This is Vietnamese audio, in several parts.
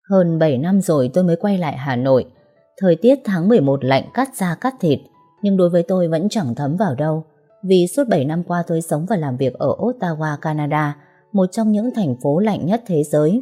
Hơn 7 năm rồi tôi mới quay lại Hà Nội. Thời tiết tháng 11 lạnh cắt da cắt thịt, nhưng đối với tôi vẫn chẳng thấm vào đâu. Vì suốt 7 năm qua tôi sống và làm việc ở Ottawa, Canada, một trong những thành phố lạnh nhất thế giới.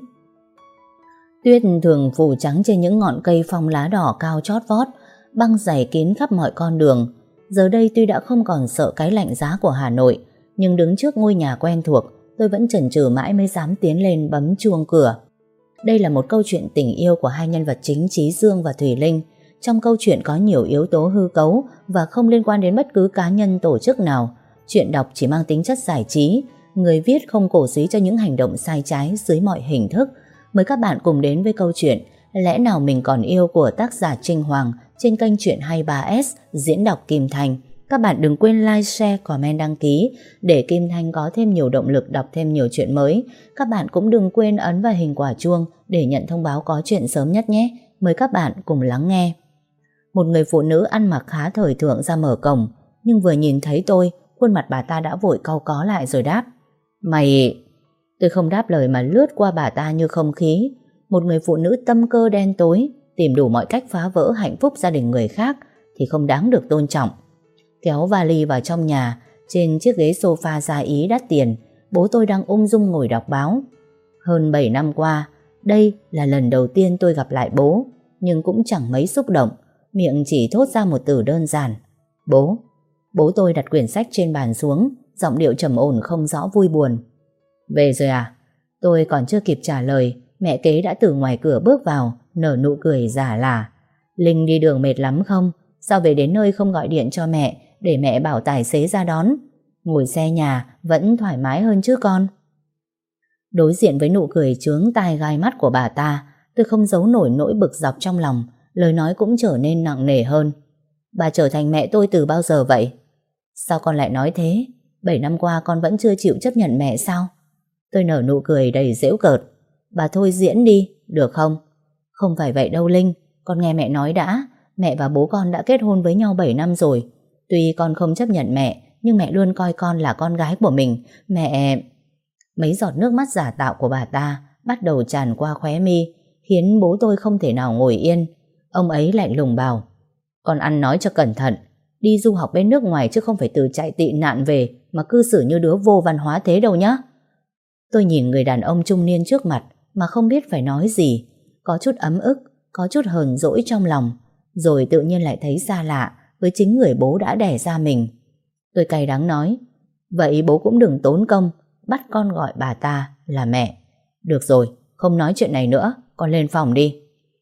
Tuyết thường phủ trắng trên những ngọn cây phong lá đỏ cao chót vót, băng dày kín khắp mọi con đường. Giờ đây tuy đã không còn sợ cái lạnh giá của Hà Nội, nhưng đứng trước ngôi nhà quen thuộc, tôi vẫn chần chừ mãi mới dám tiến lên bấm chuông cửa. Đây là một câu chuyện tình yêu của hai nhân vật chính Chí Dương và Thùy Linh. Trong câu chuyện có nhiều yếu tố hư cấu và không liên quan đến bất cứ cá nhân tổ chức nào. Chuyện đọc chỉ mang tính chất giải trí, người viết không cổ súy cho những hành động sai trái dưới mọi hình thức. Mời các bạn cùng đến với câu chuyện Lẽ nào mình còn yêu của tác giả Trinh Hoàng trên kênh Chuyện 23S diễn đọc Kim Thành. Các bạn đừng quên like, share, comment, đăng ký để Kim Thanh có thêm nhiều động lực đọc thêm nhiều chuyện mới. Các bạn cũng đừng quên ấn vào hình quả chuông để nhận thông báo có chuyện sớm nhất nhé. Mời các bạn cùng lắng nghe. Một người phụ nữ ăn mặc khá thời thượng ra mở cổng, nhưng vừa nhìn thấy tôi, khuôn mặt bà ta đã vội cau có lại rồi đáp: "Mày..." Tôi không đáp lời mà lướt qua bà ta như không khí. Một người phụ nữ tâm cơ đen tối, tìm đủ mọi cách phá vỡ hạnh phúc gia đình người khác thì không đáng được tôn trọng. Kéo vali vào trong nhà, trên chiếc ghế sofa da Ý đắt tiền, bố tôi đang ung dung ngồi đọc báo. Hơn 7 năm qua, đây là lần đầu tiên tôi gặp lại bố, nhưng cũng chẳng mấy xúc động, miệng chỉ thốt ra một từ đơn giản: "Bố." Bố tôi đặt quyển sách trên bàn xuống, giọng điệu trầm ổn không rõ vui buồn. "Về rồi à?" Tôi còn chưa kịp trả lời, mẹ kế đã từ ngoài cửa bước vào, nở nụ cười giả lả. "Linh đi đường mệt lắm không? Sao về đến nơi không gọi điện cho mẹ để mẹ bảo tài xế ra đón? Ngồi xe nhà vẫn thoải mái hơn chứ con." Đối diện với nụ cười chướng tai gai mắt của bà ta, tôi không giấu nổi nỗi bực dọc trong lòng, lời nói cũng trở nên nặng nề hơn. "Bà trở thành mẹ tôi từ bao giờ vậy?" "Sao con lại nói thế? 7 năm qua con vẫn chưa chịu chấp nhận mẹ sao?" Tôi nở nụ cười đầy giễu cợt. "Bà thôi diễn đi, được không?" "Không phải vậy đâu Linh, con nghe mẹ nói đã. Mẹ và bố con đã kết hôn với nhau 7 năm rồi. Tuy con không chấp nhận mẹ, nhưng mẹ luôn coi con là con gái của mình. Mẹ..." Mấy giọt nước mắt giả tạo của bà ta bắt đầu tràn qua khóe mi, khiến bố tôi không thể nào ngồi yên. Ông ấy lạnh lùng bảo: "Con ăn nói cho cẩn thận. Đi du học bên nước ngoài chứ không phải từ chạy tị nạn về mà cư xử như đứa vô văn hóa thế đâu nhá." Tôi nhìn người đàn ông trung niên trước mặt mà không biết phải nói gì. Có chút ấm ức, có chút hờn dỗi trong lòng, rồi tự nhiên lại thấy xa lạ với chính người bố đã đẻ ra mình. Tôi cay đắng nói: "Vậy bố cũng đừng tốn công bắt con gọi bà ta là mẹ. Được rồi, không nói chuyện này nữa, con lên phòng đi."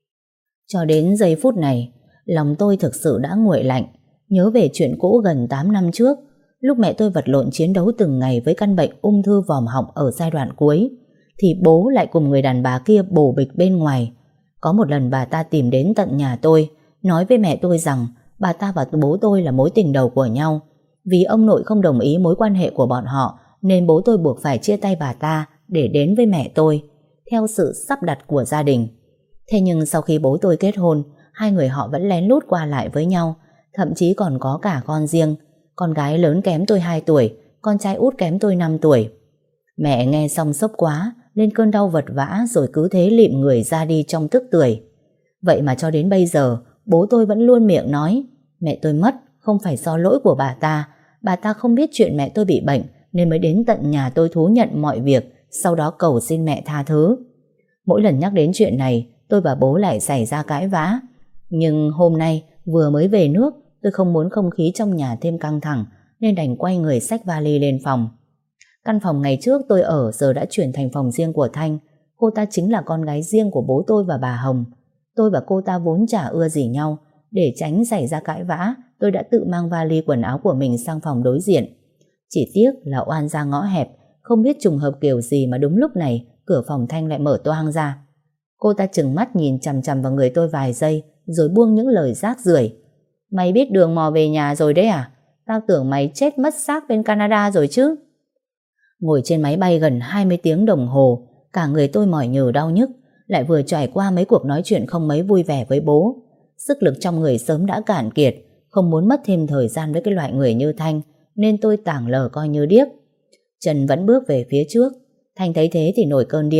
Cho đến giây phút này, lòng tôi thực sự đã nguội lạnh, nhớ về chuyện cũ gần 8 năm trước, lúc mẹ tôi vật lộn chiến đấu từng ngày với căn bệnh ung thư vòm họng ở giai đoạn cuối, thì bố lại cùng người đàn bà kia bồ bịch bên ngoài. Có một lần bà ta tìm đến tận nhà tôi, nói với mẹ tôi rằng bà ta và bố tôi là mối tình đầu của nhau. Vì ông nội không đồng ý mối quan hệ của bọn họ, nên bố tôi buộc phải chia tay bà ta để đến với mẹ tôi, theo sự sắp đặt của gia đình. Thế nhưng sau khi bố tôi kết hôn, hai người họ vẫn lén lút qua lại với nhau, thậm chí còn có cả con riêng. Con gái lớn kém tôi 2 tuổi, con trai út kém tôi 5 tuổi. Mẹ nghe xong sốc quá, lên cơn đau vật vã rồi cứ thế lịm người ra đi trong tức tưởi. Vậy mà cho đến bây giờ, bố tôi vẫn luôn miệng nói mẹ tôi mất không phải do lỗi của bà ta không biết chuyện mẹ tôi bị bệnh nên mới đến tận nhà tôi thú nhận mọi việc, sau đó cầu xin mẹ tha thứ. Mỗi lần nhắc đến chuyện này, tôi và bố lại xảy ra cãi vã. Nhưng hôm nay vừa mới về nước, tôi không muốn không khí trong nhà thêm căng thẳng nên đành quay người xách vali lên phòng. Căn phòng ngày trước tôi ở giờ đã chuyển thành phòng riêng của Thanh. Cô ta chính là con gái riêng của bố tôi và bà Hồng. Tôi và cô ta vốn chả ưa gì nhau. Để tránh xảy ra cãi vã, tôi đã tự mang vali quần áo của mình sang phòng đối diện. Chỉ tiếc là oan ra ngõ hẹp, không biết trùng hợp kiểu gì mà đúng lúc này cửa phòng Thanh lại mở toang ra. Cô ta trừng mắt nhìn chằm chằm vào người tôi vài giây rồi buông những lời rác rưởi. "Mày biết đường mò về nhà rồi đấy à? Tao tưởng mày chết mất xác bên Canada rồi chứ." Ngồi trên máy bay gần 20 tiếng đồng hồ, cả người tôi mỏi nhừ đau nhức, lại vừa trải qua mấy cuộc nói chuyện không mấy vui vẻ với bố. Sức lực trong người sớm đã cạn kiệt, không muốn mất thêm thời gian với cái loại người như Thanh, nên tôi tảng lờ coi như điếc. Trần vẫn bước về phía trước. Thanh thấy thế thì nổi cơn điên,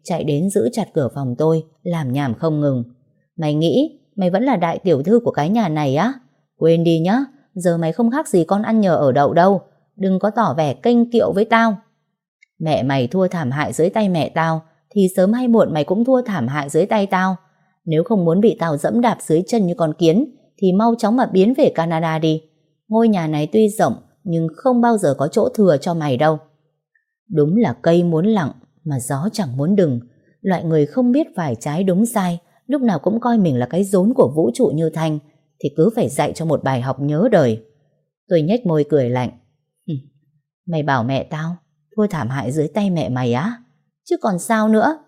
chạy đến giữ chặt cửa phòng tôi, làm nhảm không ngừng. Mày nghĩ mày vẫn là đại tiểu thư của cái nhà này á? Quên đi nhá, giờ mày không khác gì con ăn nhờ ở đậu đâu. Đừng có tỏ vẻ kênh kiệu với tao. Mẹ mày thua thảm hại dưới tay mẹ tao, thì sớm hay muộn mày cũng thua thảm hại dưới tay tao. Nếu không muốn bị tao dẫm đạp dưới chân như con kiến, thì mau chóng mà biến về Canada đi. Ngôi nhà này tuy rộng, nhưng không bao giờ có chỗ thừa cho mày đâu. Đúng là cây muốn lặng, mà gió chẳng muốn đừng. Loại người không biết phải trái đúng sai, lúc nào cũng coi mình là cái rốn của vũ trụ như Thanh, thì cứ phải dạy cho một bài học nhớ đời. Tôi nhếch môi cười lạnh. Mày bảo mẹ tao thua thảm hại dưới tay mẹ mày á? Chứ còn sao nữa?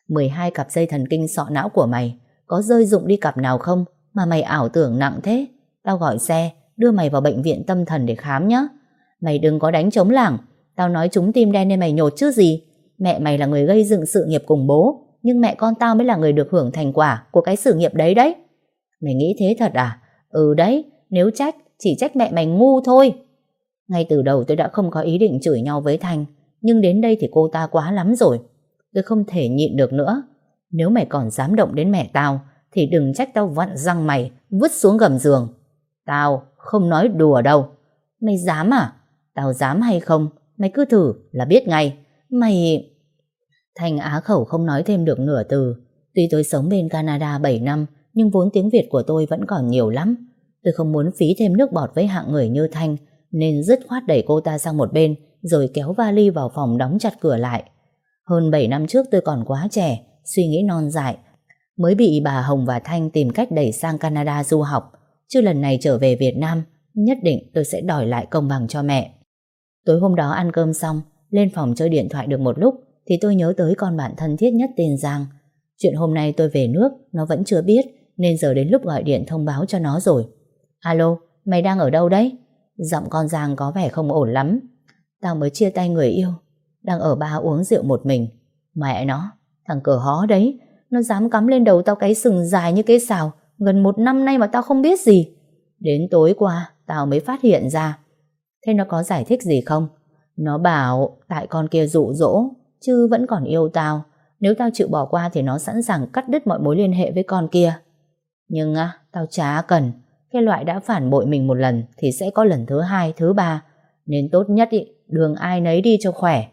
12 cặp dây thần kinh sọ não của mày có rơi rụng đi cặp nào không mà mày ảo tưởng nặng thế? Tao gọi xe đưa mày vào bệnh viện tâm thần để khám nhé. Mày đừng có đánh trống lảng. Tao nói trúng tim đen nên mày nhột chứ gì. Mẹ mày là người gây dựng sự nghiệp cùng bố, nhưng mẹ con tao mới là người được hưởng thành quả của cái sự nghiệp đấy đấy. Mày nghĩ thế thật à? Ừ đấy, nếu trách chỉ trách mẹ mày ngu thôi. Ngay từ đầu tôi đã không có ý định chửi nhau với Thanh, nhưng đến đây thì cô ta quá lắm rồi. Tôi không thể nhịn được nữa. Nếu mày còn dám động đến mẹ tao thì đừng trách tao vặn răng mày vứt xuống gầm giường. Tao không nói đùa đâu. Mày dám à? Tao dám hay không mày cứ thử là biết ngay. Mày... Thanh á khẩu không nói thêm được nửa từ. Tuy tôi sống bên Canada 7 năm, nhưng vốn tiếng Việt của tôi vẫn còn nhiều lắm. Tôi không muốn phí thêm nước bọt với hạng người như Thanh, nên dứt khoát đẩy cô ta sang một bên, rồi kéo vali vào phòng đóng chặt cửa lại. Hơn 7 năm trước tôi còn quá trẻ, suy nghĩ non dại, mới bị bà Hồng và Thanh tìm cách đẩy sang Canada du học. Chứ lần này trở về Việt Nam, nhất định tôi sẽ đòi lại công bằng cho mẹ. Tối hôm đó ăn cơm xong, lên phòng chơi điện thoại được một lúc, thì tôi nhớ tới con bạn thân thiết nhất tên Giang. Chuyện hôm nay tôi về nước, nó vẫn chưa biết, nên giờ đến lúc gọi điện thông báo cho nó rồi. Alo, mày đang ở đâu đấy? Giọng con Giang có vẻ không ổn lắm. Tao mới chia tay người yêu, đang ở bar uống rượu một mình. Mẹ nó, thằng cờ hó đấy, nó dám cắm lên đầu tao cái sừng dài như cái sào, gần 1 năm nay mà tao không biết gì. Đến tối qua, tao mới phát hiện ra. Thế nó có giải thích gì không? Nó bảo tại con kia dụ dỗ, chứ vẫn còn yêu tao. Nếu tao chịu bỏ qua thì nó sẵn sàng cắt đứt mọi mối liên hệ với con kia. Nhưng tao chả cần. Cái loại đã phản bội mình một lần thì sẽ có lần thứ 2, thứ 3. Nên tốt nhất đường ai nấy đi cho khỏe.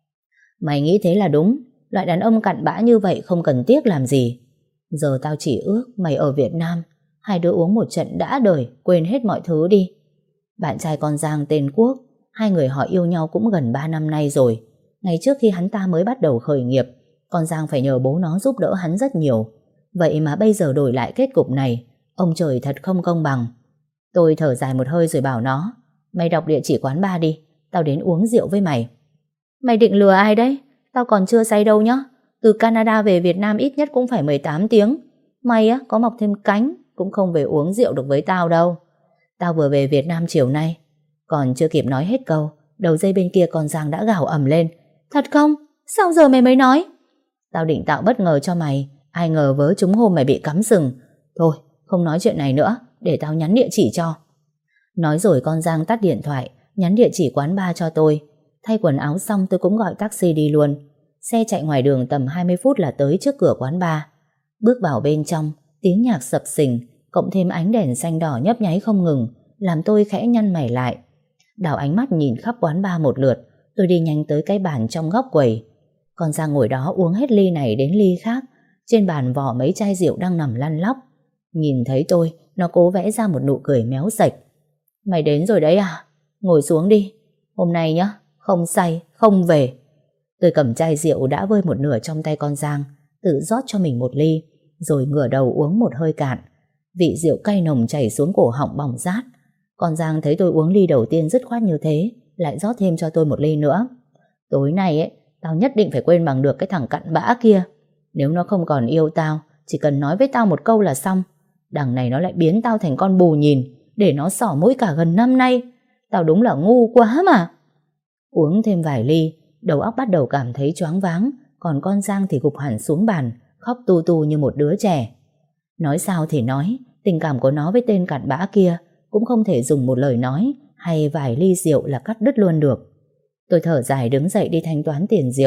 Mày nghĩ thế là đúng. Loại đàn ông cặn bã như vậy không cần tiếc làm gì. Giờ tao chỉ ước mày ở Việt Nam, hai đứa uống một trận đã đời, quên hết mọi thứ đi. Bạn trai con Giang tên Quốc, hai người họ yêu nhau cũng gần 3 năm nay rồi. Ngày trước khi hắn ta mới bắt đầu khởi nghiệp, con Giang phải nhờ bố nó giúp đỡ hắn rất nhiều. Vậy mà bây giờ đổi lại kết cục này, ông trời thật không công bằng. Tôi thở dài một hơi rồi bảo nó, mày đọc địa chỉ quán bar đi, tao đến uống rượu với mày. Mày định lừa ai đấy? Tao còn chưa say đâu nhá. Từ Canada về Việt Nam ít nhất cũng phải 18 tiếng. Mày có mọc thêm cánh cũng không về uống rượu được với tao đâu. Tao vừa về Việt Nam chiều nay. Còn chưa kịp nói hết câu, đầu dây bên kia con Giang đã gào ầm lên. Thật không? Sao giờ mày mới nói? Tao định tạo bất ngờ cho mày, ai ngờ vớ trúng hôm mày bị cắm sừng. Thôi, không nói chuyện này nữa, để tao nhắn địa chỉ cho. Nói rồi con Giang tắt điện thoại, nhắn địa chỉ quán bar cho tôi. Thay quần áo xong tôi cũng gọi taxi đi luôn. Xe chạy ngoài đường tầm 20 phút là tới trước cửa quán bar. Bước vào bên trong, tiếng nhạc sập sình, cộng thêm ánh đèn xanh đỏ nhấp nháy không ngừng, làm tôi khẽ nhăn mày lại. Đảo ánh mắt nhìn khắp quán bar một lượt, tôi đi nhanh tới cái bàn trong góc quầy. Con Giang ngồi đó uống hết ly này đến ly khác. Trên bàn vỏ mấy chai rượu đang nằm lăn lóc. Nhìn thấy tôi, nó cố vẽ ra một nụ cười méo sạch. Mày đến rồi đấy à? Ngồi xuống đi. Hôm nay nhá, không say, không về. Tôi cầm chai rượu đã vơi một nửa trong tay con Giang, tự rót cho mình một ly, rồi ngửa đầu uống một hơi cạn. Vị rượu cay nồng chảy xuống cổ họng bỏng rát. Con Giang thấy tôi uống ly đầu tiên dứt khoát như thế, lại rót thêm cho tôi một ly nữa. Tối nay tao nhất định phải quên bằng được cái thằng cặn bã kia. Nếu nó không còn yêu tao, chỉ cần nói với tao một câu là xong. Đằng này nó lại biến tao thành con bù nhìn, để nó xỏ mũi cả gần năm nay. Tao đúng là ngu quá mà. Uống thêm vài ly, đầu óc bắt đầu cảm thấy choáng váng, còn con Giang thì gục hẳn xuống bàn, khóc tu tu như một đứa trẻ. Nói sao thì nói, tình cảm của nó với tên cặn bã kia cũng không thể dùng một lời nói hay vài ly rượu là cắt đứt luôn được. Tôi thở dài đứng dậy đi thanh toán tiền rượu,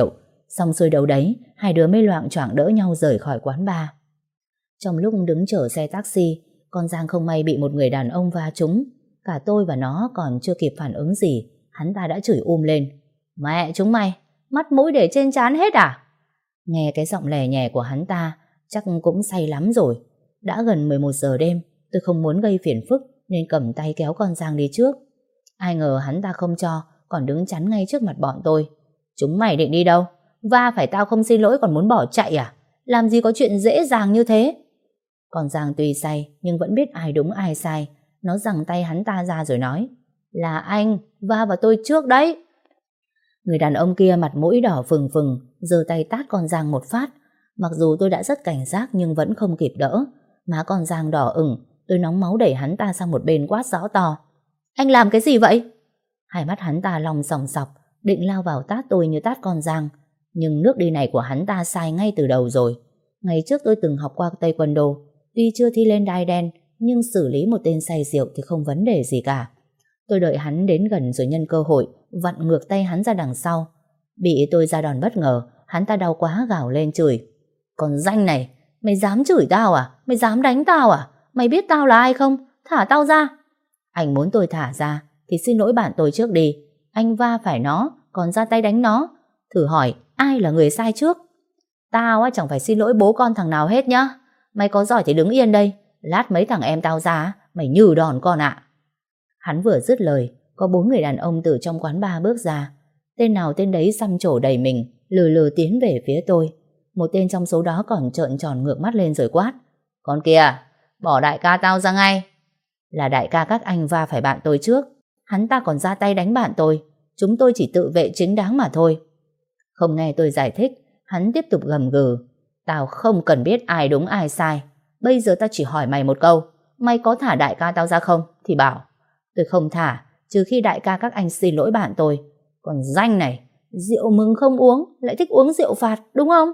Xong xuôi đâu đấy, hai đứa mới loạng choạng đỡ nhau rời khỏi quán bar. Trong lúc đứng chờ xe taxi, con Giang không may bị một người đàn ông va trúng. Cả tôi và nó còn chưa kịp phản ứng gì, hắn ta đã chửi lên: "Mẹ chúng mày, mắt mũi để trên trán hết à?" Nghe cái giọng lè nhè của hắn ta, chắc cũng say lắm rồi. Đã gần 11 giờ đêm, tôi không muốn gây phiền phức nên cầm tay kéo con Giang đi trước. Ai ngờ hắn ta không cho, còn đứng chắn ngay trước mặt bọn tôi. "Chúng mày định đi đâu? Va phải tao không xin lỗi còn muốn bỏ chạy à? Làm gì có chuyện dễ dàng như thế." Con Giang tuy say nhưng vẫn biết ai đúng ai sai. Nó giằng tay hắn ta ra rồi nói: "Là anh va vào tôi trước đấy." Người đàn ông kia mặt mũi đỏ phừng phừng, giơ tay tát con Giang một phát. Mặc dù tôi đã rất cảnh giác nhưng vẫn không kịp đỡ. Má con Giang đỏ ửng, tôi nóng máu đẩy hắn ta sang một bên quát rõ to: "Anh làm cái gì vậy?" Hai mắt hắn ta long sòng sọc, định lao vào tát tôi như tát con Giang. Nhưng nước đi này của hắn ta sai ngay từ đầu rồi. Ngày trước tôi từng học qua taekwondo, tuy chưa thi lên đai đen nhưng xử lý một tên say rượu thì không vấn đề gì cả. Tôi đợi hắn đến gần rồi nhân cơ hội vặn ngược tay hắn ra đằng sau. Bị tôi ra đòn bất ngờ, hắn ta đau quá gào lên chửi: "Còn danh này, mày dám chửi tao à? Mày dám đánh tao à? Mày biết tao là ai không? Thả tao ra." Anh muốn tôi thả ra thì xin lỗi bạn tôi trước đi. Anh va phải nó còn ra tay đánh nó, thử hỏi ai là người sai trước? Tao á chẳng phải xin lỗi bố con thằng nào hết nhá. Mày có giỏi thì đứng yên đây, lát mấy thằng em tao ra mày nhừ đòn con ạ. Hắn vừa dứt lời, có 4 người đàn ông từ trong quán bar bước ra. Tên nào tên đấy xăm trổ đầy mình, lừ lừ tiến về phía tôi. Một tên trong số đó còn trợn tròn ngược mắt lên rồi quát: "Con kìa, bỏ đại ca tao ra ngay." Là đại ca các anh va phải bạn tôi trước. Hắn ta còn ra tay đánh bạn tôi. Chúng tôi chỉ tự vệ chính đáng mà thôi. Không nghe tôi giải thích, hắn tiếp tục gầm gừ: "Tao không cần biết ai đúng ai sai. Bây giờ tao chỉ hỏi mày một câu. Mày có thả đại ca tao ra không? Thì bảo. Tôi không thả, trừ khi đại ca các anh xin lỗi bạn tôi. Còn danh này, rượu mừng không uống, lại thích uống rượu phạt, đúng không?"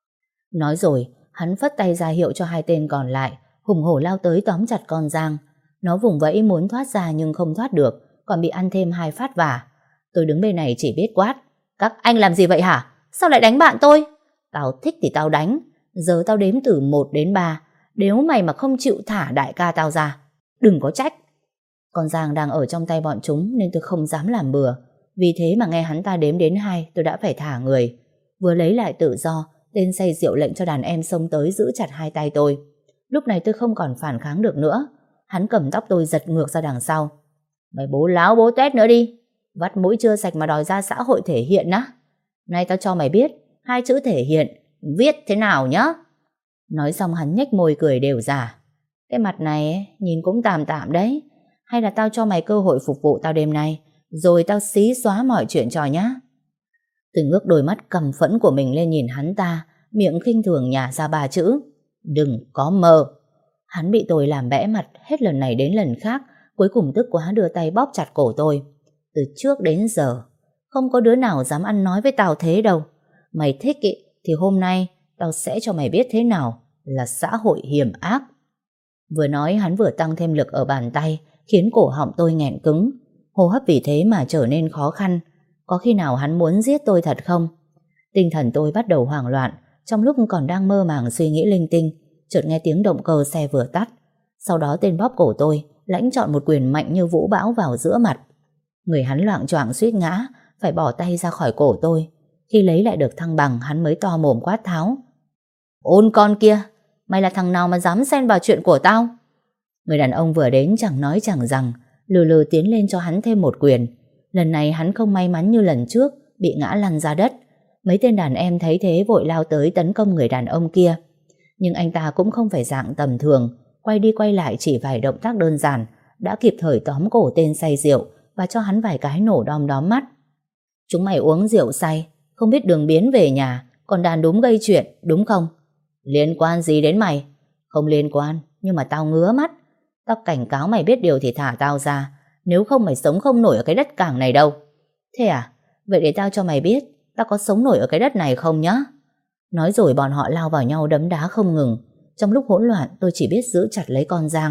Nói rồi, hắn phất tay ra hiệu cho hai tên còn lại, hùng hổ lao tới tóm chặt con Giang. Nó vùng vẫy muốn thoát ra nhưng không thoát được, còn bị ăn thêm 2 phát vả. Tôi đứng bên này chỉ biết quát: "Các anh làm gì vậy hả? Sao lại đánh bạn tôi? Tao thích thì tao đánh. Giờ tao đếm từ 1 đến 3. Nếu mày mà không chịu thả đại ca tao ra, đừng có trách." Con Giang đang ở trong tay bọn chúng nên tôi không dám làm bừa. Vì thế mà nghe hắn ta đếm đến 2, tôi đã phải thả người. Vừa lấy lại tự do, tên say rượu lệnh cho đàn em xông tới giữ chặt hai tay tôi. Lúc này tôi không còn phản kháng được nữa. Hắn cầm tóc tôi giật ngược ra đằng sau: "Mày bố láo bố tét nữa đi. Vắt mũi chưa sạch mà đòi ra xã hội thể hiện á. Nay tao cho mày biết 2 chữ thể hiện viết thế nào nhá." Nói xong hắn nhếch môi cười đều giả: "Cái mặt này ấy, nhìn cũng tạm tạm đấy. Hay là tao cho mày cơ hội phục vụ tao đêm nay, rồi tao xí xóa mọi chuyện trò nhá." Tôi ngước đôi mắt căm phẫn của mình lên nhìn hắn ta, miệng khinh thường nhả ra 3 chữ: "Đừng có mơ." Hắn bị tôi làm bẽ mặt hết lần này đến lần khác, cuối cùng tức quá đưa tay bóp chặt cổ tôi. "Từ trước đến giờ không có đứa nào dám ăn nói với tao thế đâu. Mày thích ý, thì hôm nay tao sẽ cho mày biết thế nào là xã hội hiểm ác." Vừa nói hắn vừa tăng thêm lực ở bàn tay, khiến cổ họng tôi nghẹn cứng. Hô hấp vì thế mà trở nên khó khăn. Có khi nào hắn muốn giết tôi thật không? Tinh thần tôi bắt đầu hoảng loạn. Trong lúc còn đang mơ màng suy nghĩ linh tinh, chợt nghe tiếng động cơ xe vừa tắt. Sau đó tên bóp cổ tôi lãnh chọn một quyền mạnh như vũ bão vào giữa mặt. Người hắn loạng choạng suýt ngã, phải bỏ tay ra khỏi cổ tôi. Khi lấy lại được thăng bằng, hắn mới to mồm quát tháo: "Ôn con kia, mày là thằng nào mà dám xen vào chuyện của tao?" Người đàn ông vừa đến chẳng nói chẳng rằng, lừ lừ tiến lên cho hắn thêm một quyền. Lần này hắn không may mắn như lần trước, bị ngã lăn ra đất. Mấy tên đàn em thấy thế vội lao tới tấn công người đàn ông kia. Nhưng anh ta cũng không phải dạng tầm thường, quay đi quay lại chỉ vài động tác đơn giản, đã kịp thời tóm cổ tên say rượu và cho hắn vài cái nổ đom đóm mắt. "Chúng mày uống rượu say, không biết đường biến về nhà, còn đàn đúm gây chuyện, đúng không? Liên quan gì đến mày?" "Không liên quan, nhưng mà tao ngứa mắt. Tao cảnh cáo mày biết điều thì thả tao ra, nếu không mày sống không nổi ở cái đất cảng này đâu." "Thế à? Vậy để tao cho mày biết tao có sống nổi ở cái đất này không nhá." Nói rồi bọn họ lao vào nhau đấm đá không ngừng. Trong lúc hỗn loạn tôi chỉ biết giữ chặt lấy con Giang.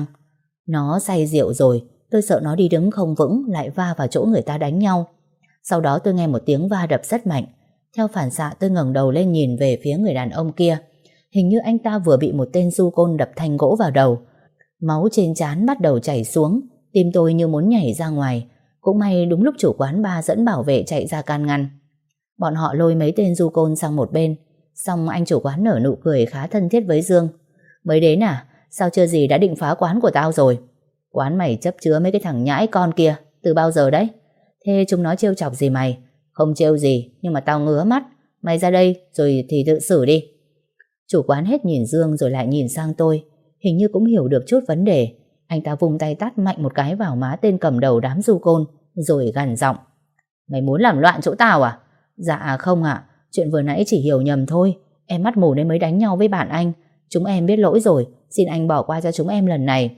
Nó say rượu rồi, tôi sợ nó đi đứng không vững lại va vào chỗ người ta đánh nhau. Sau đó tôi nghe một tiếng va đập rất mạnh. Theo phản xạ tôi ngẩng đầu lên nhìn về phía người đàn ông kia. Hình như anh ta vừa bị một tên du côn đập thanh gỗ vào đầu. Máu trên trán bắt đầu chảy xuống, tim tôi như muốn nhảy ra ngoài. Cũng may đúng lúc chủ quán bar dẫn bảo vệ chạy ra can ngăn. Bọn họ lôi mấy tên du côn sang một bên. Xong anh chủ quán nở nụ cười khá thân thiết với Dương. Mới đến à? Sao chưa gì đã định phá quán của tao rồi? Quán mày chấp chứa mấy cái thằng nhãi con kia từ bao giờ đấy? Thế chúng nó trêu chọc gì mày? Không trêu gì, nhưng mà tao ngứa mắt. Mày ra đây rồi thì tự xử đi. Chủ quán hết nhìn Dương rồi lại nhìn sang tôi. Hình như cũng hiểu được chút vấn đề. Anh ta vung tay tát mạnh một cái vào má tên cầm đầu đám du côn, rồi gằn giọng: Mày muốn làm loạn chỗ tao à? Dạ không ạ, chuyện vừa nãy chỉ hiểu nhầm thôi. Em mắt mù nên mới đánh nhau với bạn anh. Chúng em biết lỗi rồi, xin anh bỏ qua cho chúng em lần này.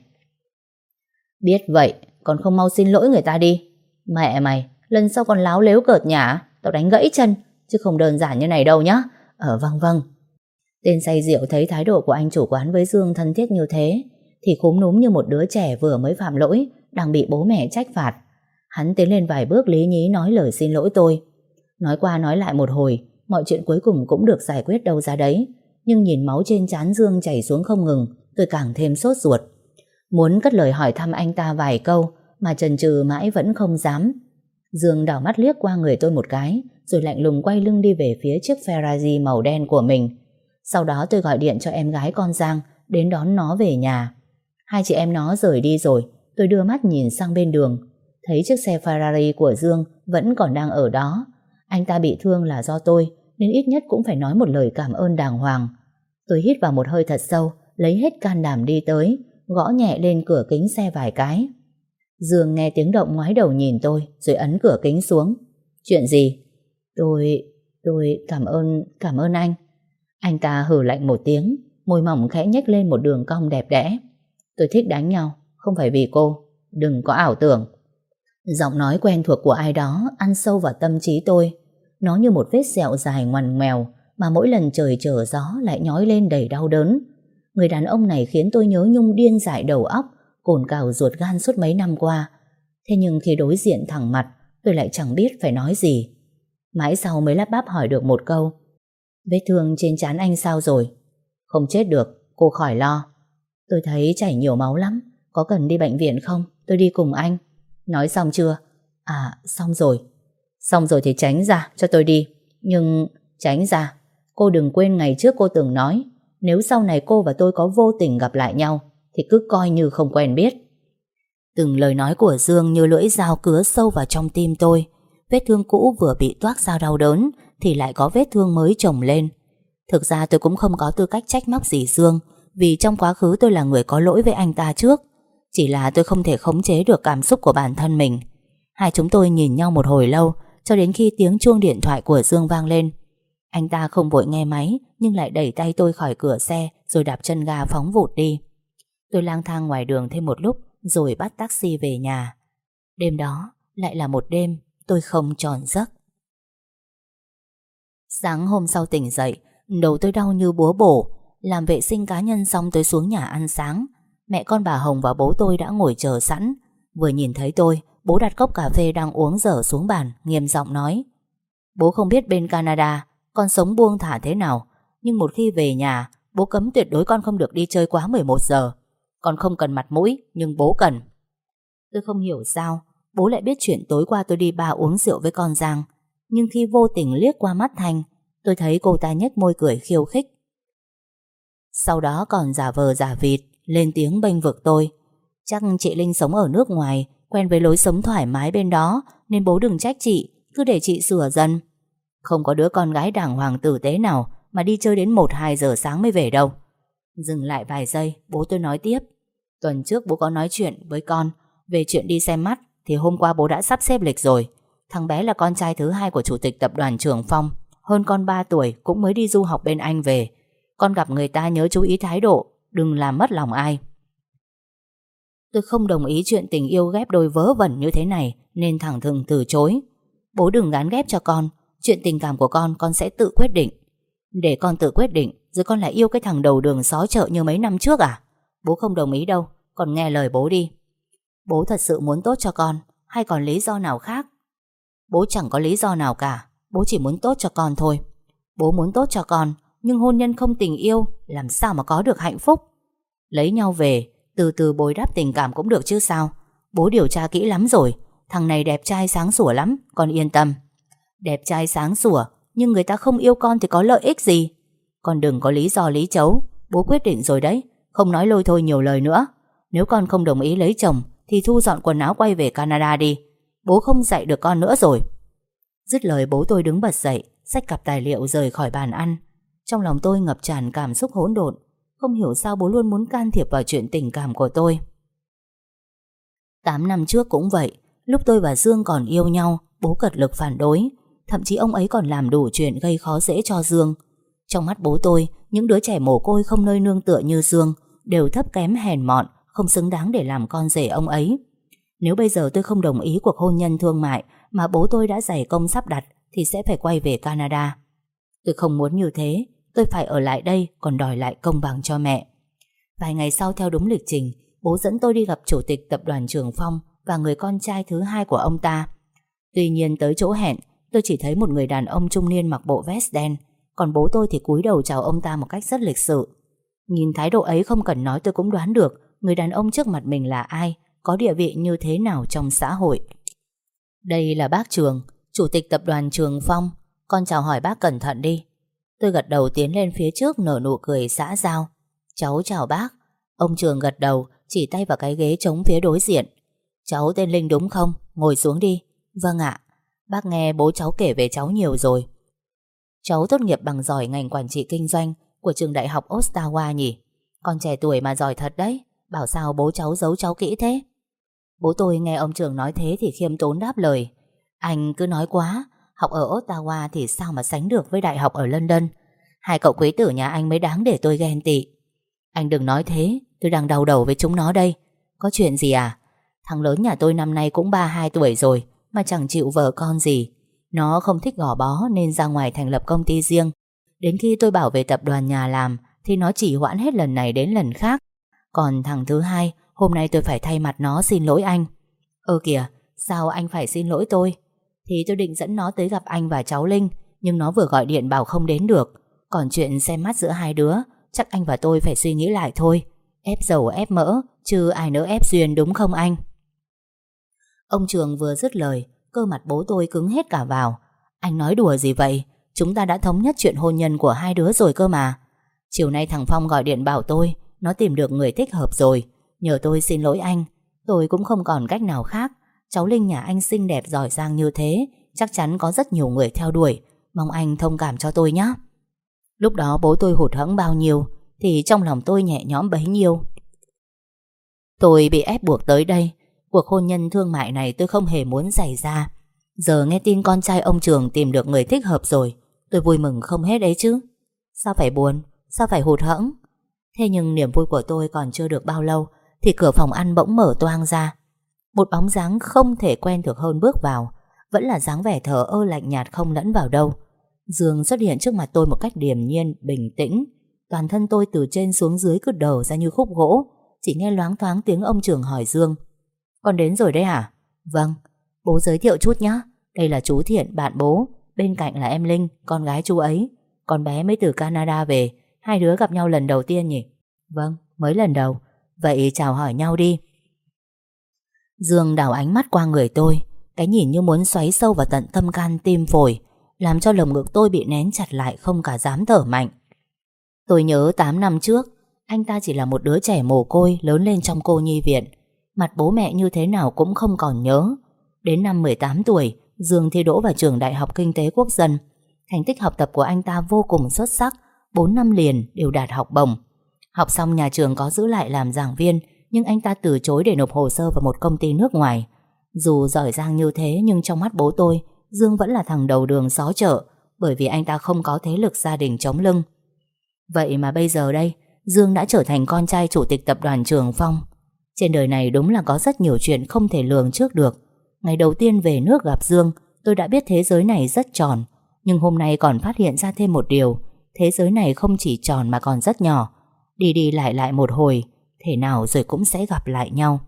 Biết vậy, còn không mau xin lỗi người ta đi. Mẹ mày, lần sau còn láo lếu cợt nhả, tao đánh gãy chân, chứ không đơn giản như này đâu nhá. Vâng vâng. Tên say rượu thấy thái độ của anh chủ quán với Dương thân thiết như thế thì cúm núm như một đứa trẻ vừa mới phạm lỗi, đang bị bố mẹ trách phạt. Hắn tiến lên vài bước lý nhí nói lời xin lỗi tôi. Nói qua nói lại một hồi, mọi chuyện cuối cùng cũng được giải quyết đâu ra đấy. Nhưng nhìn máu trên trán Dương chảy xuống không ngừng, tôi càng thêm sốt ruột. Muốn cất lời hỏi thăm anh ta vài câu mà chần chừ mãi vẫn không dám. Dương đảo mắt liếc qua người tôi một cái, rồi lạnh lùng quay lưng đi về phía chiếc Ferrari màu đen của mình. Sau đó tôi gọi điện cho em gái con Giang đến đón nó về nhà. Hai chị em nó rời đi rồi, tôi đưa mắt nhìn sang bên đường, thấy chiếc xe Ferrari của Dương vẫn còn đang ở đó. Anh ta bị thương là do tôi, nên ít nhất cũng phải nói một lời cảm ơn đàng hoàng. Tôi hít vào một hơi thật sâu, lấy hết can đảm đi tới, gõ nhẹ lên cửa kính xe vài cái. Dương nghe tiếng động ngoái đầu nhìn tôi, rồi ấn cửa kính xuống. Chuyện gì? Tôi cảm ơn anh. Anh ta hừ lạnh một tiếng, môi mỏng khẽ nhếch lên một đường cong đẹp đẽ. Tôi thích đánh nhau, không phải vì cô, đừng có ảo tưởng. Giọng nói quen thuộc của ai đó ăn sâu vào tâm trí tôi. Nó như một vết sẹo dài ngoằn ngoèo mà mỗi lần trời trở gió lại nhói lên đầy đau đớn. Người đàn ông này khiến tôi nhớ nhung điên dại đầu óc, cồn cào ruột gan suốt mấy năm qua. Thế nhưng khi đối diện thẳng mặt, tôi lại chẳng biết phải nói gì. Mãi sau mới lắp bắp hỏi được một câu: Vết thương trên trán anh sao rồi? Không chết được, cô khỏi lo. Tôi thấy chảy nhiều máu lắm, có cần đi bệnh viện không? Tôi đi cùng anh. Nói xong chưa? À, xong rồi. Xong rồi thì tránh ra cho tôi đi. Nhưng tránh ra, cô đừng quên ngày trước cô từng nói, nếu sau này cô và tôi có vô tình gặp lại nhau thì cứ coi như không quen biết. Từng lời nói của Dương như lưỡi dao cứa sâu vào trong tim tôi. Vết thương cũ vừa bị toác ra đau đớn thì lại có vết thương mới chồng lên. Thực ra tôi cũng không có tư cách trách móc gì Dương, vì trong quá khứ tôi là người có lỗi với anh ta trước. Chỉ là tôi không thể khống chế được cảm xúc của bản thân mình. Hai chúng tôi nhìn nhau một hồi lâu, cho đến khi tiếng chuông điện thoại của Dương vang lên. Anh ta không vội nghe máy, nhưng lại đẩy tay tôi khỏi cửa xe, rồi đạp chân ga phóng vụt đi. Tôi lang thang ngoài đường thêm một lúc, rồi bắt taxi về nhà. Đêm đó lại là một đêm tôi không tròn giấc. Sáng hôm sau tỉnh dậy, đầu tôi đau như búa bổ. Làm vệ sinh cá nhân xong tôi xuống nhà ăn sáng. Mẹ con bà Hồng và bố tôi đã ngồi chờ sẵn. Vừa nhìn thấy tôi, bố đặt cốc cà phê đang uống dở xuống bàn, nghiêm giọng nói: Bố không biết bên Canada con sống buông thả thế nào, nhưng một khi về nhà, bố cấm tuyệt đối con không được đi chơi quá 11 giờ. Con không cần mặt mũi, nhưng bố cần. Tôi không hiểu sao bố lại biết chuyện tối qua tôi đi bar uống rượu với con Giang. Nhưng khi vô tình liếc qua mắt Thanh, tôi thấy cô ta nhếch môi cười khiêu khích. Sau đó còn giả vờ giả vịt lên tiếng bênh vực tôi. Chắc chị Linh sống ở nước ngoài, quen với lối sống thoải mái bên đó, nên bố đừng trách chị, cứ để chị sửa dần. Không có đứa con gái đàng hoàng tử tế nào mà đi chơi đến 1-2 giờ sáng mới về đâu. Dừng lại vài giây, bố tôi nói tiếp: Tuần trước bố có nói chuyện với con về chuyện đi xem mắt, thì hôm qua bố đã sắp xếp lịch rồi. Thằng bé là con trai thứ 2 của chủ tịch tập đoàn Trường Phong, hơn con 3 tuổi, cũng mới đi du học bên Anh về. Con gặp người ta nhớ chú ý thái độ, đừng làm mất lòng ai. Tôi không đồng ý chuyện tình yêu ghép đôi vớ vẩn như thế này, nên thẳng thừng từ chối. Bố đừng gán ghép cho con. Chuyện tình cảm của con sẽ tự quyết định. Để con tự quyết định, rồi con lại yêu cái thằng đầu đường xó chợ như mấy năm trước à? Bố không đồng ý đâu, con nghe lời bố đi. Bố thật sự muốn tốt cho con, hay còn lý do nào khác? Bố chẳng có lý do nào cả. bố chỉ muốn tốt cho con thôi. Bố muốn tốt cho con, nhưng hôn nhân không tình yêu làm sao mà có được hạnh phúc. Lấy nhau về, từ từ bồi đắp tình cảm cũng được chứ sao. Bố điều tra kỹ lắm rồi, thằng này đẹp trai sáng sủa lắm, con yên tâm. Đẹp trai sáng sủa, nhưng người ta không yêu con thì có lợi ích gì. Con đừng có lý do lý chấu. Bố quyết định rồi đấy, không nói lôi thôi nhiều lời nữa. Nếu con không đồng ý lấy chồng thì thu dọn quần áo quay về Canada đi. Bố không dạy được con nữa rồi. Dứt lời bố tôi đứng bật dậy, xách cặp tài liệu rời khỏi bàn ăn. Trong lòng tôi ngập tràn cảm xúc hỗn độn. Không hiểu sao bố luôn muốn can thiệp vào chuyện tình cảm của tôi. 8 năm trước cũng vậy. Lúc tôi và Dương còn yêu nhau, bố cật lực phản đối. Thậm chí ông ấy còn làm đủ chuyện gây khó dễ cho Dương. Trong mắt bố tôi, những đứa trẻ mồ côi không nơi nương tựa như Dương đều thấp kém hèn mọn, không xứng đáng để làm con rể ông ấy. Nếu bây giờ tôi không đồng ý cuộc hôn nhân thương mại mà bố tôi đã dày công sắp đặt thì sẽ phải quay về Canada. Tôi không muốn như thế. Tôi phải ở lại đây còn đòi lại công bằng cho mẹ. Vài ngày sau theo đúng lịch trình, bố dẫn tôi đi gặp chủ tịch tập đoàn Trường Phong và người con trai thứ hai của ông ta. Tuy nhiên tới chỗ hẹn, tôi chỉ thấy một người đàn ông trung niên mặc bộ vest đen, còn bố tôi thì cúi đầu chào ông ta một cách rất lịch sự. Nhìn thái độ ấy không cần nói tôi cũng đoán được người đàn ông trước mặt mình là ai, có địa vị như thế nào trong xã hội. Đây là bác Trường, chủ tịch tập đoàn Trường Phong. Con chào hỏi bác cẩn thận đi. Tôi gật đầu tiến lên phía trước nở nụ cười xã giao. Cháu chào bác. Ông Trường gật đầu, chỉ tay vào cái ghế trống phía đối diện. Cháu tên Linh đúng không? Ngồi xuống đi. Vâng ạ. Bác nghe bố cháu kể về cháu nhiều rồi. Cháu tốt nghiệp bằng giỏi ngành quản trị kinh doanh của trường đại học Ottawa nhỉ? Con trẻ tuổi mà giỏi thật đấy. Bảo sao bố cháu giấu cháu kỹ thế? Bố tôi nghe ông Trường nói thế thì khiêm tốn đáp lời. Anh cứ nói quá. Học ở Ottawa thì sao mà sánh được với đại học ở London. Hai cậu quý tử nhà anh mới đáng để tôi ghen tị. Anh đừng nói thế, tôi đang đau đầu với chúng nó đây. Có chuyện gì à? Thằng lớn nhà tôi năm nay cũng 32 tuổi rồi mà chẳng chịu vợ con gì. Nó không thích gò bó nên ra ngoài thành lập công ty riêng. Đến khi tôi bảo về tập đoàn nhà làm thì nó chỉ hoãn hết lần này đến lần khác. Còn thằng thứ hai, hôm nay tôi phải thay mặt nó xin lỗi anh. Kìa, sao anh phải xin lỗi tôi? Thì tôi định dẫn nó tới gặp anh và cháu Linh, nhưng nó vừa gọi điện bảo không đến được. Còn chuyện xem mắt giữa hai đứa, chắc anh và tôi phải suy nghĩ lại thôi. Ép dầu ép mỡ, chứ ai nỡ ép duyên, đúng không anh? Ông Trường vừa dứt lời, cơ mặt bố tôi cứng hết cả vào. Anh nói đùa gì vậy? Chúng ta đã thống nhất chuyện hôn nhân của hai đứa rồi cơ mà. Chiều nay thằng Phong gọi điện bảo tôi nó tìm được người thích hợp rồi, nhờ tôi xin lỗi anh. Tôi cũng không còn cách nào khác. Cháu Linh nhà anh xinh đẹp giỏi giang như thế, chắc chắn có rất nhiều người theo đuổi. Mong anh thông cảm cho tôi nhé. Lúc đó bố tôi hụt hẫng bao nhiêu thì trong lòng tôi nhẹ nhõm bấy nhiêu. Tôi bị ép buộc tới đây. Cuộc hôn nhân thương mại này tôi không hề muốn xảy ra. Giờ nghe tin con trai ông Trường tìm được người thích hợp rồi, tôi vui mừng không hết đấy chứ. Sao phải buồn? Sao phải hụt hẫng? Thế nhưng niềm vui của tôi còn chưa được bao lâu thì cửa phòng ăn bỗng mở toang ra. Một bóng dáng không thể quen thuộc hơn bước vào. Vẫn là dáng vẻ thờ ơ lạnh nhạt không lẫn vào đâu. Dương xuất hiện trước mặt tôi một cách điềm nhiên, bình tĩnh. Toàn thân tôi từ trên xuống dưới cứ đờ ra như khúc gỗ. Chỉ nghe loáng thoáng tiếng ông Trường hỏi Dương: Con đến rồi đấy hả? Vâng. Bố giới thiệu chút nhé. Đây là chú Thiện, bạn bố. Bên cạnh là em Linh, con gái chú ấy. Con bé mới từ Canada về. Hai đứa gặp nhau lần đầu tiên nhỉ? Vâng, mới lần đầu. Vậy chào hỏi nhau đi. Dương đảo ánh mắt qua người tôi, cái nhìn như muốn xoáy sâu vào tận tâm can tim phổi, làm cho lồng ngực tôi bị nén chặt lại không cả dám thở mạnh. Tôi nhớ 8 năm trước, anh ta chỉ là một đứa trẻ mồ côi lớn lên trong cô nhi viện. Mặt bố mẹ như thế nào cũng không còn nhớ. Đến năm 18 tuổi, Dương thi đỗ vào trường Đại học Kinh tế Quốc dân. Thành tích học tập của anh ta vô cùng xuất sắc, 4 năm liền đều đạt học bổng. Học xong nhà trường có giữ lại làm giảng viên, nhưng anh ta từ chối để nộp hồ sơ vào một công ty nước ngoài. Dù giỏi giang như thế nhưng trong mắt bố tôi, Dương vẫn là thằng đầu đường xó chợ, bởi vì anh ta không có thế lực gia đình chống lưng. Vậy mà bây giờ đây, Dương đã trở thành con trai chủ tịch tập đoàn Trường Phong. Trên đời này đúng là có rất nhiều chuyện không thể lường trước được. Ngày đầu tiên về nước gặp Dương, tôi đã biết thế giới này rất tròn. Nhưng hôm nay còn phát hiện ra thêm một điều: thế giới này không chỉ tròn mà còn rất nhỏ. Đi đi lại lại một hồi, thể nào rồi cũng sẽ gặp lại nhau.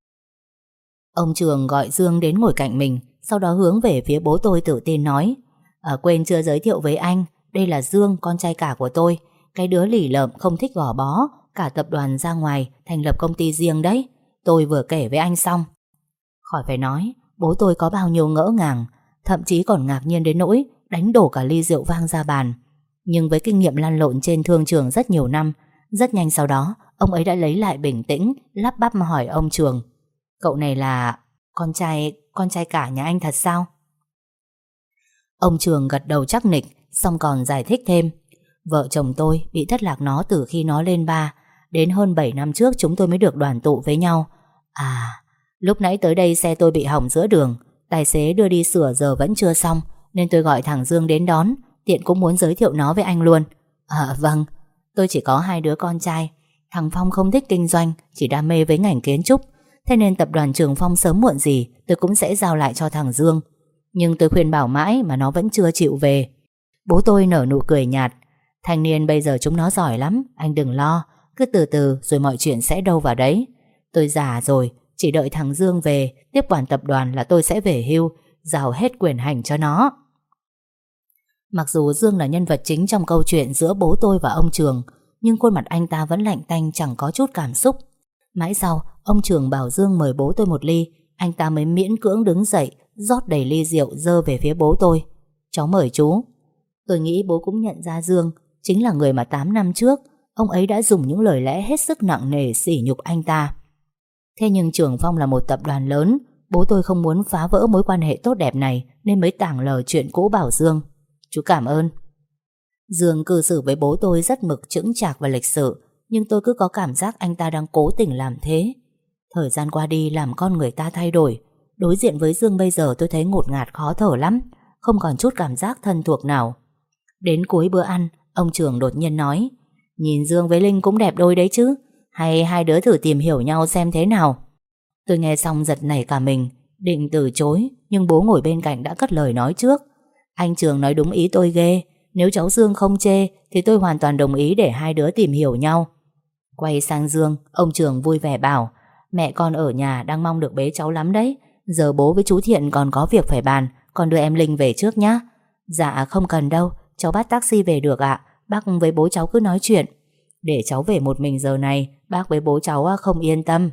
Ông Trường gọi Dương đến ngồi cạnh mình, sau đó hướng về phía bố tôi tự tin nói: Quên chưa giới thiệu với anh, đây là Dương, con trai cả của tôi. Cái đứa lỉ lợm không thích gò bó, cả tập đoàn ra ngoài thành lập công ty riêng đấy. Tôi vừa kể với anh xong. Khỏi phải nói, bố tôi có bao nhiêu ngỡ ngàng, thậm chí còn ngạc nhiên đến nỗi đánh đổ cả ly rượu vang ra bàn. Nhưng với kinh nghiệm lăn lộn trên thương trường rất nhiều năm, rất nhanh sau đó ông ấy đã lấy lại bình tĩnh, lắp bắp mà hỏi ông Trường: Cậu này là con trai cả nhà anh thật sao? Ông Trường gật đầu chắc nịch, xong còn giải thích thêm: Vợ chồng tôi bị thất lạc nó từ khi nó lên 3, đến hơn 7 năm trước chúng tôi mới được đoàn tụ với nhau. Lúc nãy tới đây xe tôi bị hỏng giữa đường, tài xế đưa đi sửa giờ vẫn chưa xong, nên tôi gọi thằng Dương đến đón, tiện cũng muốn giới thiệu nó với anh luôn. Vâng, tôi chỉ có 2 đứa con trai. Thằng Phong không thích kinh doanh, chỉ đam mê với ngành kiến trúc. Thế nên tập đoàn Trường Phong sớm muộn gì tôi cũng sẽ giao lại cho thằng Dương. Nhưng tôi khuyên bảo mãi mà nó vẫn chưa chịu về. Bố tôi nở nụ cười nhạt: Thanh niên bây giờ chúng nó giỏi lắm, anh đừng lo, cứ từ từ rồi mọi chuyện sẽ đâu vào đấy. Tôi già rồi, chỉ đợi thằng Dương về tiếp quản tập đoàn là tôi sẽ về hưu, giao hết quyền hành cho nó. Mặc dù Dương là nhân vật chính trong câu chuyện giữa bố tôi và ông Trường, nhưng khuôn mặt anh ta vẫn lạnh tanh, chẳng có chút cảm xúc. Mãi sau, ông Trường bảo Dương mời bố tôi một ly, anh ta mới miễn cưỡng đứng dậy, rót đầy ly rượu dơ về phía bố tôi. Cháu mời chú. Tôi nghĩ bố cũng nhận ra Dương chính là người mà 8 năm trước ông ấy đã dùng những lời lẽ hết sức nặng nề sỉ nhục anh ta. Thế nhưng Trường Phong là một tập đoàn lớn, bố tôi không muốn phá vỡ mối quan hệ tốt đẹp này nên mới tảng lờ chuyện cũ bảo Dương: Chú cảm ơn. Dương cư xử với bố tôi rất mực chững chạc và lịch sự, nhưng tôi cứ có cảm giác anh ta đang cố tình làm thế. Thời gian qua đi làm con người ta thay đổi. Đối diện với Dương bây giờ tôi thấy ngột ngạt khó thở lắm, không còn chút cảm giác thân thuộc nào. Đến cuối bữa ăn, ông Trường đột nhiên nói: Nhìn Dương với Linh cũng đẹp đôi đấy chứ, hay hai đứa thử tìm hiểu nhau xem thế nào? Tôi nghe xong giật nảy cả mình, định từ chối, nhưng bố ngồi bên cạnh đã cất lời nói trước: Anh Trường nói đúng ý tôi ghê. Nếu cháu Dương không chê thì tôi hoàn toàn đồng ý để hai đứa tìm hiểu nhau. Quay sang Dương, ông Trường vui vẻ bảo: Mẹ con ở nhà đang mong được bế cháu lắm đấy. Giờ bố với chú Thiện còn có việc phải bàn, con đưa em Linh về trước nhá. Dạ không cần đâu, cháu bắt taxi về được ạ. Bác với bố cháu cứ nói chuyện. Để cháu về một mình giờ này, bác với bố cháu không yên tâm.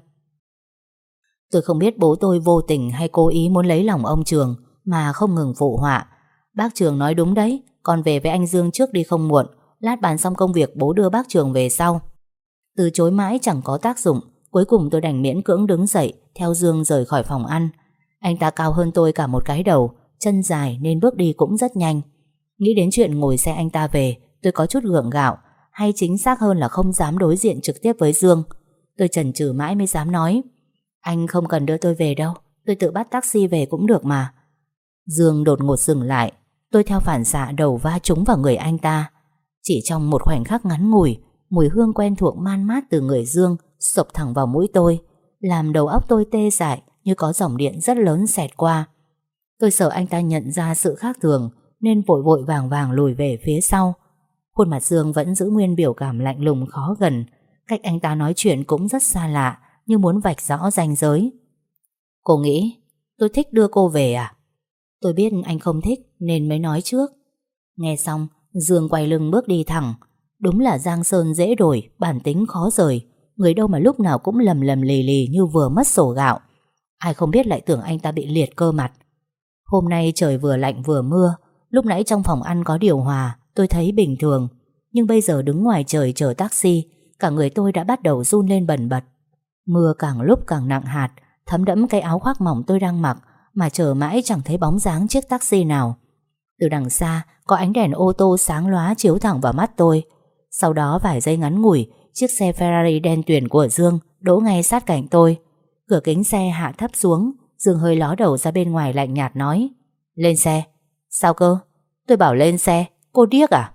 Tôi không biết bố tôi vô tình hay cố ý muốn lấy lòng ông Trường mà không ngừng phụ họa: Bác Trường nói đúng đấy, con về với anh Dương trước đi không muộn, lát bàn xong công việc bố đưa bác Trường về sau. Từ chối mãi chẳng có tác dụng, cuối cùng tôi đành miễn cưỡng đứng dậy theo Dương rời khỏi phòng ăn. Anh ta cao hơn tôi cả một cái đầu, chân dài nên bước đi cũng rất nhanh. Nghĩ đến chuyện ngồi xe anh ta về, tôi có chút gượng gạo, hay chính xác hơn là không dám đối diện trực tiếp với Dương. Tôi chần chừ mãi mới dám nói: Anh không cần đưa tôi về đâu, tôi tự bắt taxi về cũng được mà. Dương đột ngột dừng lại. Tôi theo phản xạ đầu va trúng vào người anh ta. Chỉ trong một khoảnh khắc ngắn ngủi, mùi hương quen thuộc man mát từ người Dương xộc thẳng vào mũi tôi, làm đầu óc tôi tê dại như có dòng điện rất lớn xẹt qua. Tôi sợ anh ta nhận ra sự khác thường nên vội vội vàng vàng lùi về phía sau. Khuôn mặt Dương vẫn giữ nguyên biểu cảm lạnh lùng khó gần. Cách anh ta nói chuyện cũng rất xa lạ, như muốn vạch rõ ranh giới. Cô nghĩ tôi thích đưa cô về à? Tôi biết anh không thích nên mới nói trước. Nghe xong, Dương quay lưng bước đi thẳng. Đúng là giang sơn dễ đổi, bản tính khó rời. Người đâu mà lúc nào cũng lầm lầm lì lì như vừa mất sổ gạo. Ai không biết lại tưởng anh ta bị liệt cơ mặt. Hôm nay trời vừa lạnh vừa mưa. Lúc nãy trong phòng ăn có điều hòa, tôi thấy bình thường. Nhưng bây giờ đứng ngoài trời chờ taxi, cả người tôi đã bắt đầu run lên bần bật. Mưa càng lúc càng nặng hạt, thấm đẫm cái áo khoác mỏng tôi đang mặc, mà chờ mãi chẳng thấy bóng dáng chiếc taxi nào. Từ đằng xa có ánh đèn ô tô sáng lóa chiếu thẳng vào mắt tôi. Sau đó vài giây ngắn ngủi, chiếc xe Ferrari đen tuyền của Dương đỗ ngay sát cạnh tôi. Cửa kính xe hạ thấp xuống, Dương hơi ló đầu ra bên ngoài lạnh nhạt nói: Lên xe. Sao cơ? Tôi bảo lên xe, cô điếc à?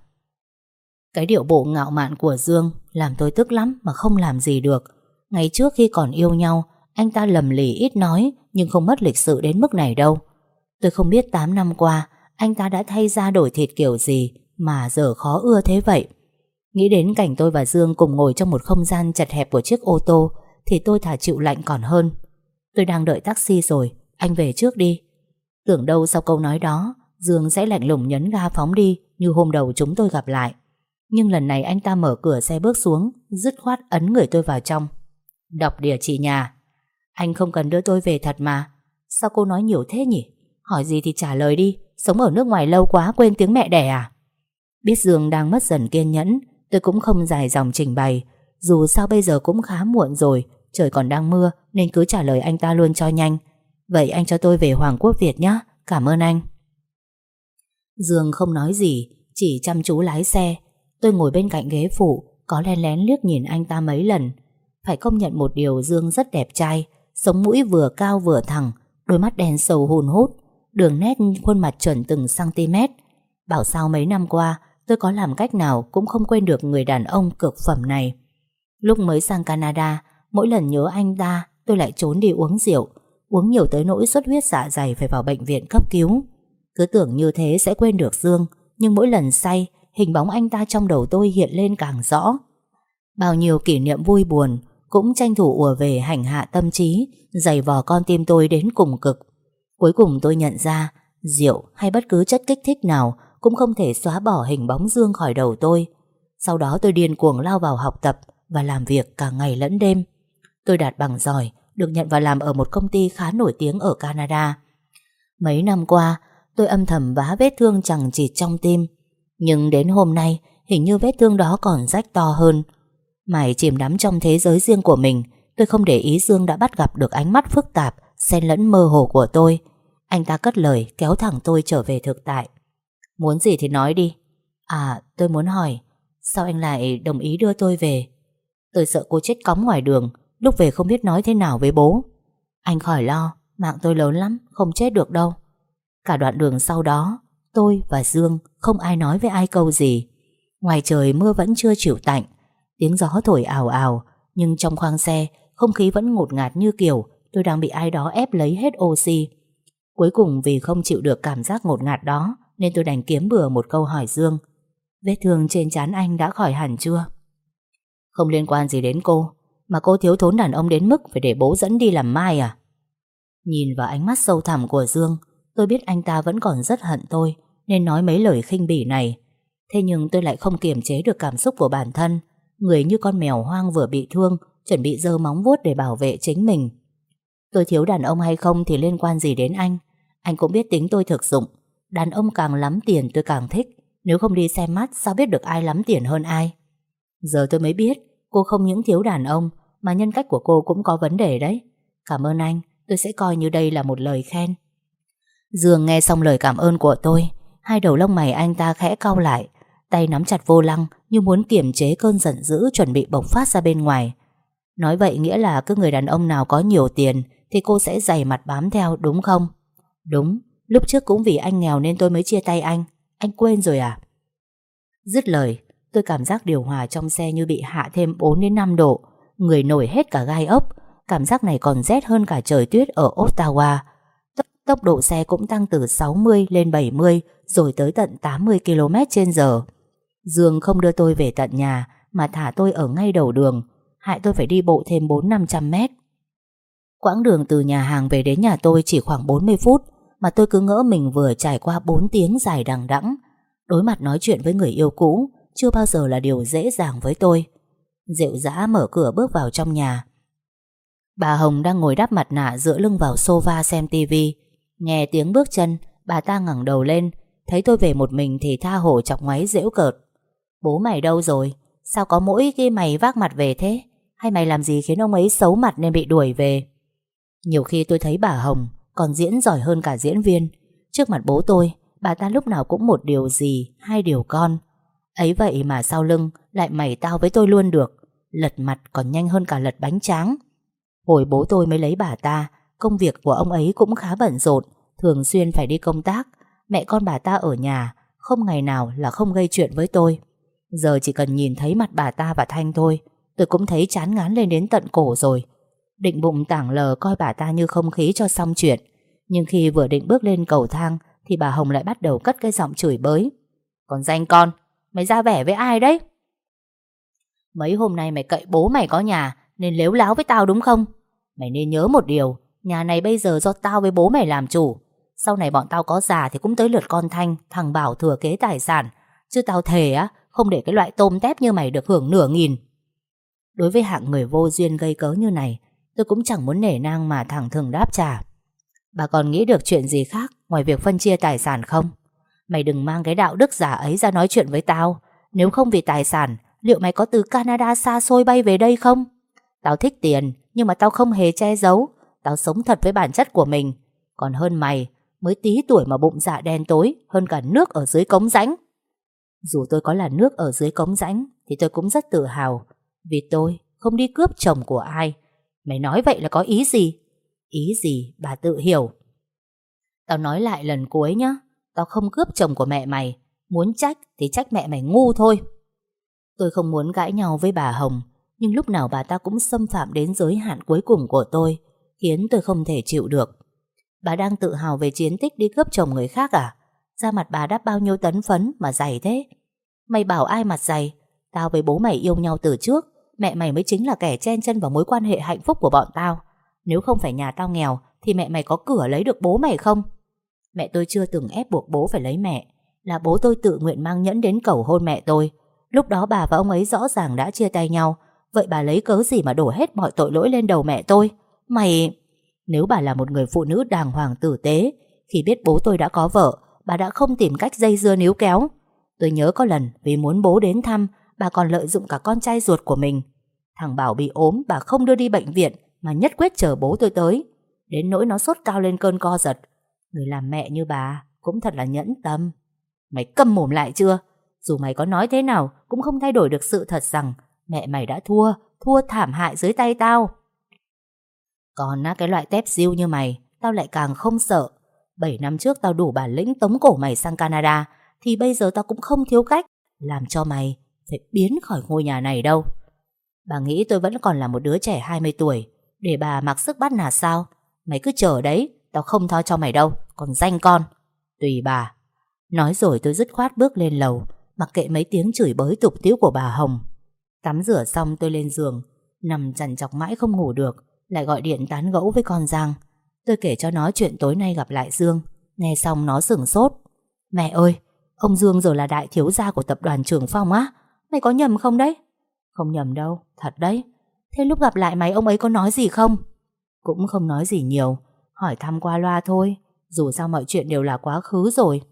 Cái điệu bộ ngạo mạn của Dương làm tôi tức lắm mà không làm gì được. Ngày trước khi còn yêu nhau, anh ta lầm lì ít nói nhưng không mất lịch sự đến mức này đâu. Tôi không biết 8 năm qua anh ta đã thay da đổi thịt kiểu gì mà giờ khó ưa thế vậy. Nghĩ đến cảnh tôi và Dương cùng ngồi trong một không gian chật hẹp của chiếc ô tô thì tôi thà chịu lạnh còn hơn. Tôi đang đợi taxi rồi, anh về trước đi. Tưởng đâu sau câu nói đó Dương sẽ lạnh lùng nhấn ga phóng đi như hôm đầu chúng tôi gặp lại. Nhưng lần này anh ta mở cửa xe bước xuống, dứt khoát ấn người tôi vào trong. Đọc địa chỉ nhà. Anh không cần đưa tôi về thật mà. Sao cô nói nhiều thế nhỉ? Hỏi gì thì trả lời đi. Sống ở nước ngoài lâu quá quên tiếng mẹ đẻ à? Biết Dương đang mất dần kiên nhẫn, tôi cũng không dài dòng trình bày. Dù sao bây giờ cũng khá muộn rồi, trời còn đang mưa, nên cứ trả lời anh ta luôn cho nhanh. Vậy anh cho tôi về Hoàng Quốc Việt nhé. Cảm ơn anh. Dương không nói gì, chỉ chăm chú lái xe. Tôi ngồi bên cạnh ghế phụ, có lén lén liếc nhìn anh ta mấy lần. Phải công nhận một điều, Dương rất đẹp trai. Sống mũi vừa cao vừa thẳng, đôi mắt đen sâu hun hút, đường nét khuôn mặt chuẩn từng cm. Bảo sao mấy năm qua tôi có làm cách nào cũng không quên được người đàn ông cực phẩm này. Lúc mới sang Canada, mỗi lần nhớ anh ta tôi lại trốn đi uống rượu. Uống nhiều tới nỗi xuất huyết dạ dày phải vào bệnh viện cấp cứu. Cứ tưởng như thế sẽ quên được Dương, nhưng mỗi lần say, hình bóng anh ta trong đầu tôi hiện lên càng rõ. Bao nhiêu kỷ niệm vui buồn cũng tranh thủ ùa về hành hạ tâm trí, giày vò con tim tôi đến cùng cực. Cuối cùng tôi nhận ra, rượu hay bất cứ chất kích thích nào cũng không thể xóa bỏ hình bóng Dương khỏi đầu tôi. Sau đó tôi điên cuồng lao vào học tập và làm việc cả ngày lẫn đêm. Tôi đạt bằng giỏi, được nhận vào làm ở một công ty khá nổi tiếng ở Canada. Mấy năm qua, tôi âm thầm vá vết thương chằng chịt trong tim. Nhưng đến hôm nay, hình như vết thương đó còn rách to hơn. Mải chìm đắm trong thế giới riêng của mình, tôi không để ý Dương đã bắt gặp được ánh mắt phức tạp, xen lẫn mơ hồ của tôi. Anh ta cất lời kéo thẳng tôi trở về thực tại. Muốn gì thì nói đi. À, tôi muốn hỏi, sao anh lại đồng ý đưa tôi về? Tôi sợ cô chết cóng ngoài đường, lúc về không biết nói thế nào với bố. Anh khỏi lo, mạng tôi lớn lắm, không chết được đâu. Cả đoạn đường sau đó, tôi và Dương không ai nói với ai câu gì. Ngoài trời mưa vẫn chưa chịu tạnh, tiếng gió thổi ào ào, nhưng trong khoang xe không khí vẫn ngột ngạt như kiểu tôi đang bị ai đó ép lấy hết oxy. Cuối cùng vì không chịu được cảm giác ngột ngạt đó, nên tôi đành kiếm bừa một câu hỏi Dương. Vết thương trên trán anh đã khỏi hẳn chưa? Không liên quan gì đến cô, mà cô thiếu thốn đàn ông đến mức phải để bố dẫn đi làm mai à? Nhìn vào ánh mắt sâu thẳm của Dương, tôi biết anh ta vẫn còn rất hận tôi, nên nói mấy lời khinh bỉ này. Thế nhưng tôi lại không kiềm chế được cảm xúc của bản thân, người như con mèo hoang vừa bị thương, chuẩn bị giơ móng vuốt để bảo vệ chính mình. Tôi thiếu đàn ông hay không thì liên quan gì đến anh? Anh cũng biết tính tôi thực dụng, đàn ông càng lắm tiền tôi càng thích. Nếu không đi xem mắt sao biết được ai lắm tiền hơn ai? Giờ tôi mới biết cô không những thiếu đàn ông, mà nhân cách của cô cũng có vấn đề đấy. Cảm ơn anh, tôi sẽ coi như đây là một lời khen. Dương nghe xong lời cảm ơn của tôi, hai đầu lông mày anh ta khẽ cau lại, tay nắm chặt vô lăng như muốn kiềm chế cơn giận dữ chuẩn bị bộc phát ra bên ngoài. Nói vậy nghĩa là cứ người đàn ông nào có nhiều tiền thì cô sẽ dày mặt bám theo, đúng không? Đúng, lúc trước cũng vì anh nghèo nên tôi mới chia tay anh quên rồi à? Dứt lời, tôi cảm giác điều hòa trong xe như bị hạ thêm 4 đến 5 độ, người nổi hết cả gai ốc. Cảm giác này còn rét hơn cả trời tuyết ở Ottawa. Tốc độ xe cũng tăng từ 60 lên 70, rồi tới tận 80 km/h. Dương không đưa tôi về tận nhà, mà thả tôi ở ngay đầu đường, hại tôi phải đi bộ thêm 400-500 mét. Quãng đường từ nhà hàng về đến nhà tôi chỉ khoảng 40 phút, mà tôi cứ ngỡ mình vừa trải qua 4 tiếng dài đằng đẵng. Đối mặt nói chuyện với người yêu cũ chưa bao giờ là điều dễ dàng với tôi. Rệu rã mở cửa bước vào trong nhà. Bà Hồng đang ngồi đắp mặt nạ dựa lưng vào sofa xem tivi. Nghe tiếng bước chân, bà ta ngẩng đầu lên, thấy tôi về một mình thì tha hồ chọc ngoáy giễu cợt. Bố mày đâu rồi? Sao có mỗi cái mày vác mặt về thế? Hay mày làm gì khiến ông ấy xấu mặt nên bị đuổi về? Nhiều khi tôi thấy bà Hồng còn diễn giỏi hơn cả diễn viên. Trước mặt bố tôi, bà ta lúc nào cũng một điều gì, hai điều con. Ấy vậy mà sau lưng lại mày tao với tôi luôn được. Lật mặt còn nhanh hơn cả lật bánh tráng. Hồi bố tôi mới lấy bà ta, công việc của ông ấy cũng khá bận rộn, thường xuyên phải đi công tác. Mẹ con bà ta ở nhà, không ngày nào là không gây chuyện với tôi. Giờ chỉ cần nhìn thấy mặt bà ta và Thanh thôi, tôi cũng thấy chán ngán lên đến tận cổ rồi. Định bụng tảng lờ coi bà ta như không khí cho xong chuyện. Nhưng khi vừa định bước lên cầu thang thì bà Hồng lại bắt đầu cất cái giọng chửi bới. Còn danh con, mày ra vẻ với ai đấy? Mấy hôm nay mày cậy bố mày có nhà nên lếu láo với tao đúng không? Mày nên nhớ một điều, nhà này bây giờ do tao với bố mày làm chủ. Sau này bọn tao có già thì cũng tới lượt con Thanh, thằng Bảo thừa kế tài sản. Chứ tao thề á, không để cái loại tôm tép như mày được hưởng nửa nghìn. Đối với hạng người vô duyên gây cớ như này, tôi cũng chẳng muốn nể nang mà thẳng thừng đáp trả. Bà còn nghĩ được chuyện gì khác ngoài việc phân chia tài sản không? Mày đừng mang cái đạo đức giả ấy ra nói chuyện với tao. Nếu không vì tài sản, liệu mày có từ Canada xa xôi bay về đây không? Tao thích tiền, nhưng mà tao không hề che giấu. Tao sống thật với bản chất của mình. Còn hơn mày, mới tí tuổi mà bụng dạ đen tối hơn cả nước ở dưới cống rãnh. Dù tôi có là nước ở dưới cống rãnh thì tôi cũng rất tự hào, vì tôi không đi cướp chồng của ai. Mày nói vậy là có ý gì? Ý gì bà tự hiểu. Tao nói lại lần cuối nhá, tao không cướp chồng của mẹ mày. Muốn trách thì trách mẹ mày ngu thôi. Tôi không muốn cãi nhau với bà Hồng, nhưng lúc nào bà ta cũng xâm phạm đến giới hạn cuối cùng của tôi, khiến tôi không thể chịu được. Bà đang tự hào về chiến tích đi cướp chồng người khác à? Da mặt bà đắp bao nhiêu tấn phấn mà dày thế? Mày bảo ai mặt dày? Tao với bố mày yêu nhau từ trước. Mẹ mày mới chính là kẻ chen chân vào mối quan hệ hạnh phúc của bọn tao. Nếu không phải nhà tao nghèo thì mẹ mày có cửa lấy được bố mày không? Mẹ tôi chưa từng ép buộc bố phải lấy mẹ. Là bố tôi tự nguyện mang nhẫn đến cầu hôn mẹ tôi. Lúc đó bà và ông ấy rõ ràng đã chia tay nhau. Vậy bà lấy cớ gì mà đổ hết mọi tội lỗi lên đầu mẹ tôi? Nếu bà là một người phụ nữ đàng hoàng tử tế, khi biết bố tôi đã có vợ, bà đã không tìm cách dây dưa níu kéo. Tôi nhớ có lần vì muốn bố đến thăm, bà còn lợi dụng cả con trai ruột của mình. Thằng Bảo bị ốm, bà không đưa đi bệnh viện mà nhất quyết chờ bố tôi tới. Đến nỗi nó sốt cao lên cơn co giật. Người làm mẹ như bà cũng thật là nhẫn tâm. Mày câm mồm lại chưa? Dù mày có nói thế nào cũng không thay đổi được sự thật rằng mẹ mày đã thua thảm hại dưới tay tao. Còn cái loại tép diêu như mày, tao lại càng không sợ. 7 năm trước tao đủ bản lĩnh tống cổ mày sang Canada, thì bây giờ tao cũng không thiếu cách làm cho mày phải biến khỏi ngôi nhà này đâu. Bà nghĩ tôi vẫn còn là một đứa trẻ 20 tuổi để bà mặc sức bắt nạt sao? Mày cứ chờ đấy, tao không tha cho mày đâu. Còn danh con, tùy bà. Nói rồi tôi dứt khoát bước lên lầu, mặc kệ mấy tiếng chửi bới tục tĩu của bà Hồng. Tắm rửa xong tôi lên giường, nằm trằn trọc mãi không ngủ được, lại gọi điện tán gẫu với con Giang. Tôi kể cho nó chuyện tối nay gặp lại Dương. Nghe xong nó sửng sốt. Mẹ ơi, ông Dương giờ là đại thiếu gia của tập đoàn Trường Phong á? Mày có nhầm không đấy? Không nhầm đâu, thật đấy. Thế lúc gặp lại mày ông ấy có nói gì không? Cũng không nói gì nhiều, hỏi thăm qua loa thôi. Dù sao mọi chuyện đều là quá khứ rồi.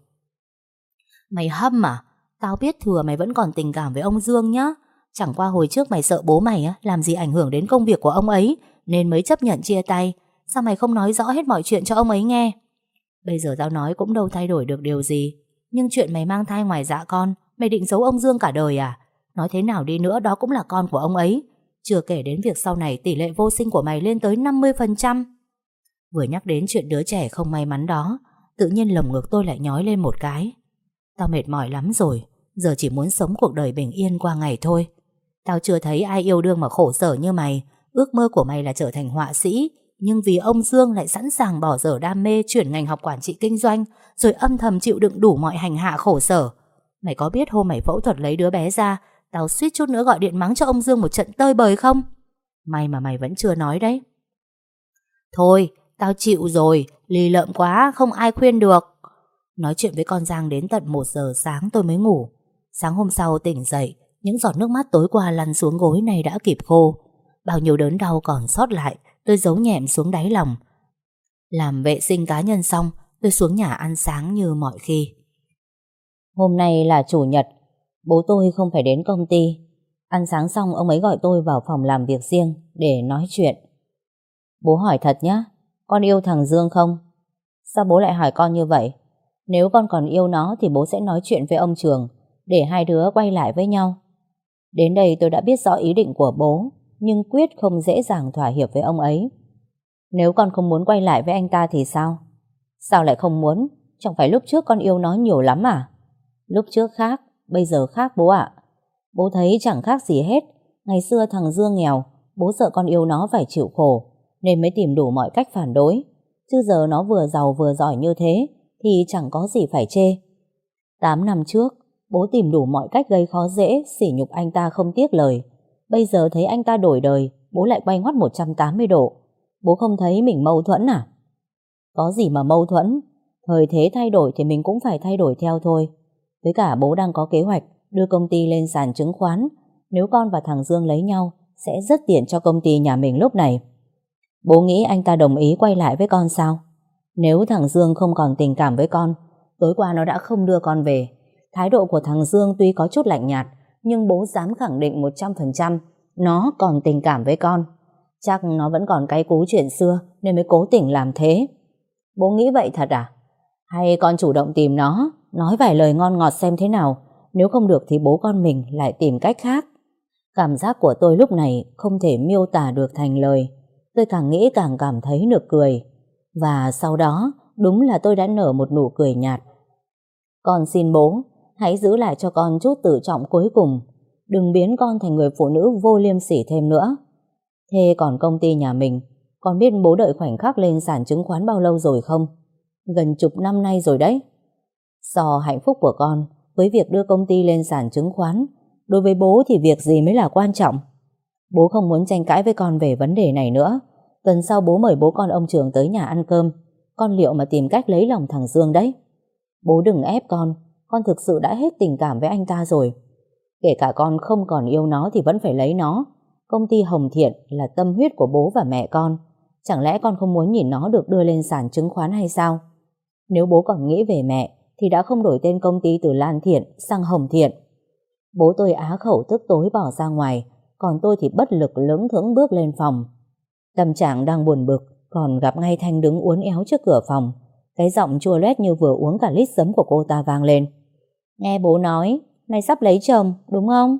Mày hâm à? Tao biết thừa mày vẫn còn tình cảm với ông Dương nhá. Chẳng qua hồi trước mày sợ bố mày làm gì ảnh hưởng đến công việc của ông ấy nên mới chấp nhận chia tay. Sao mày không nói rõ hết mọi chuyện cho ông ấy nghe? Bây giờ tao nói cũng đâu thay đổi được điều gì. Nhưng chuyện mày mang thai ngoài dạ con, mày định giấu ông Dương cả đời à? Nói thế nào đi nữa đó cũng là con của ông ấy. Chưa kể đến việc sau này tỷ lệ vô sinh của mày lên tới 50%. Vừa nhắc đến chuyện đứa trẻ không may mắn đó, tự nhiên lồng ngực tôi lại nhói lên một cái. Tao mệt mỏi lắm rồi, giờ chỉ muốn sống cuộc đời bình yên qua ngày thôi. Tao chưa thấy ai yêu đương mà khổ sở như mày. Ước mơ của mày là trở thành họa sĩ, nhưng vì ông Dương lại sẵn sàng bỏ dở đam mê, chuyển ngành học quản trị kinh doanh, rồi âm thầm chịu đựng đủ mọi hành hạ khổ sở. Mày có biết hôm mày phẫu thuật lấy đứa bé ra, tao suýt chút nữa gọi điện mắng cho ông Dương một trận tơi bời không? May mà mày vẫn chưa nói đấy. Thôi, tao chịu rồi, lì lợm quá, không ai khuyên được. Nói chuyện với con Giang đến tận 1 giờ sáng tôi mới ngủ. Sáng hôm sau tỉnh dậy, những giọt nước mắt tối qua lăn xuống gối này đã kịp khô. Bao nhiêu đớn đau còn sót lại tôi giấu nhẹm xuống đáy lòng. Làm vệ sinh cá nhân xong, tôi xuống nhà ăn sáng như mọi khi. Hôm nay là chủ nhật, bố tôi không phải đến công ty. Ăn sáng xong ông ấy gọi tôi vào phòng làm việc riêng để nói chuyện. Bố hỏi thật nhá, con yêu thằng Dương không? Sao bố lại hỏi con như vậy? Nếu con còn yêu nó thì bố sẽ nói chuyện với ông Trường để hai đứa quay lại với nhau. Đến đây tôi đã biết rõ ý định của bố, nhưng quyết không dễ dàng thỏa hiệp với ông ấy. Nếu con không muốn quay lại với anh ta thì sao? Sao lại không muốn? Chẳng phải lúc trước con yêu nó nhiều lắm à? Lúc trước khác, bây giờ khác bố ạ. Bố thấy chẳng khác gì hết. Ngày xưa thằng Dương nghèo, bố sợ con yêu nó phải chịu khổ, nên mới tìm đủ mọi cách phản đối. Chứ giờ nó vừa giàu vừa giỏi như thế thì chẳng có gì phải chê. 8 năm trước, bố tìm đủ mọi cách gây khó dễ, sỉ nhục anh ta không tiếc lời. Bây giờ thấy anh ta đổi đời, bố lại quay ngoắt 180 độ. Bố không thấy mình mâu thuẫn à? Có gì mà mâu thuẫn? Thời thế thay đổi thì mình cũng phải thay đổi theo thôi. Với cả bố đang có kế hoạch đưa công ty lên sàn chứng khoán. Nếu con và thằng Dương lấy nhau sẽ rất tiện cho công ty nhà mình lúc này. Bố nghĩ anh ta đồng ý quay lại với con sao? Nếu thằng Dương không còn tình cảm với con, tối qua nó đã không đưa con về. Thái độ của thằng Dương tuy có chút lạnh nhạt, nhưng bố dám khẳng định 100% nó còn tình cảm với con. Chắc nó vẫn còn cay cú chuyện xưa nên mới cố tình làm thế. Bố nghĩ vậy thật à? Hay con chủ động tìm nó, nói vài lời ngon ngọt xem thế nào. Nếu không được thì bố con mình lại tìm cách khác. Cảm giác của tôi lúc này không thể miêu tả được thành lời. Tôi càng nghĩ càng cảm thấy nực cười. Và sau đó đúng là tôi đã nở một nụ cười nhạt. Con xin bố, hãy giữ lại cho con chút tự trọng cuối cùng. Đừng biến con thành người phụ nữ vô liêm sỉ thêm nữa. Thế còn công ty nhà mình, con biết bố đợi khoảnh khắc lên sàn chứng khoán bao lâu rồi không? Gần chục năm nay rồi đấy. So hạnh phúc của con với việc đưa công ty lên sàn chứng khoán, đối với bố thì việc gì mới là quan trọng? Bố không muốn tranh cãi với con về vấn đề này nữa. Tuần sau bố mời bố con ông Trường tới nhà ăn cơm. Con liệu mà tìm cách lấy lòng thằng Dương đấy. Bố đừng ép con thực sự đã hết tình cảm với anh ta rồi. Kể cả con không còn yêu nó thì vẫn phải lấy nó. Công ty Hồng Thiện là tâm huyết của bố và mẹ con. Chẳng lẽ con không muốn nhìn nó được đưa lên sàn chứng khoán hay sao? Nếu bố còn nghĩ về mẹ thì đã không đổi tên công ty từ Lan Thiện sang Hồng Thiện. Bố tôi á khẩu tức tối bỏ ra ngoài, còn tôi thì bất lực lững thững bước lên phòng. Tâm trạng đang buồn bực, còn gặp ngay Thanh đứng uốn éo trước cửa phòng. Cái giọng chua loét như vừa uống cả lít giấm của cô ta vang lên. Nghe bố nói, mày sắp lấy chồng, đúng không?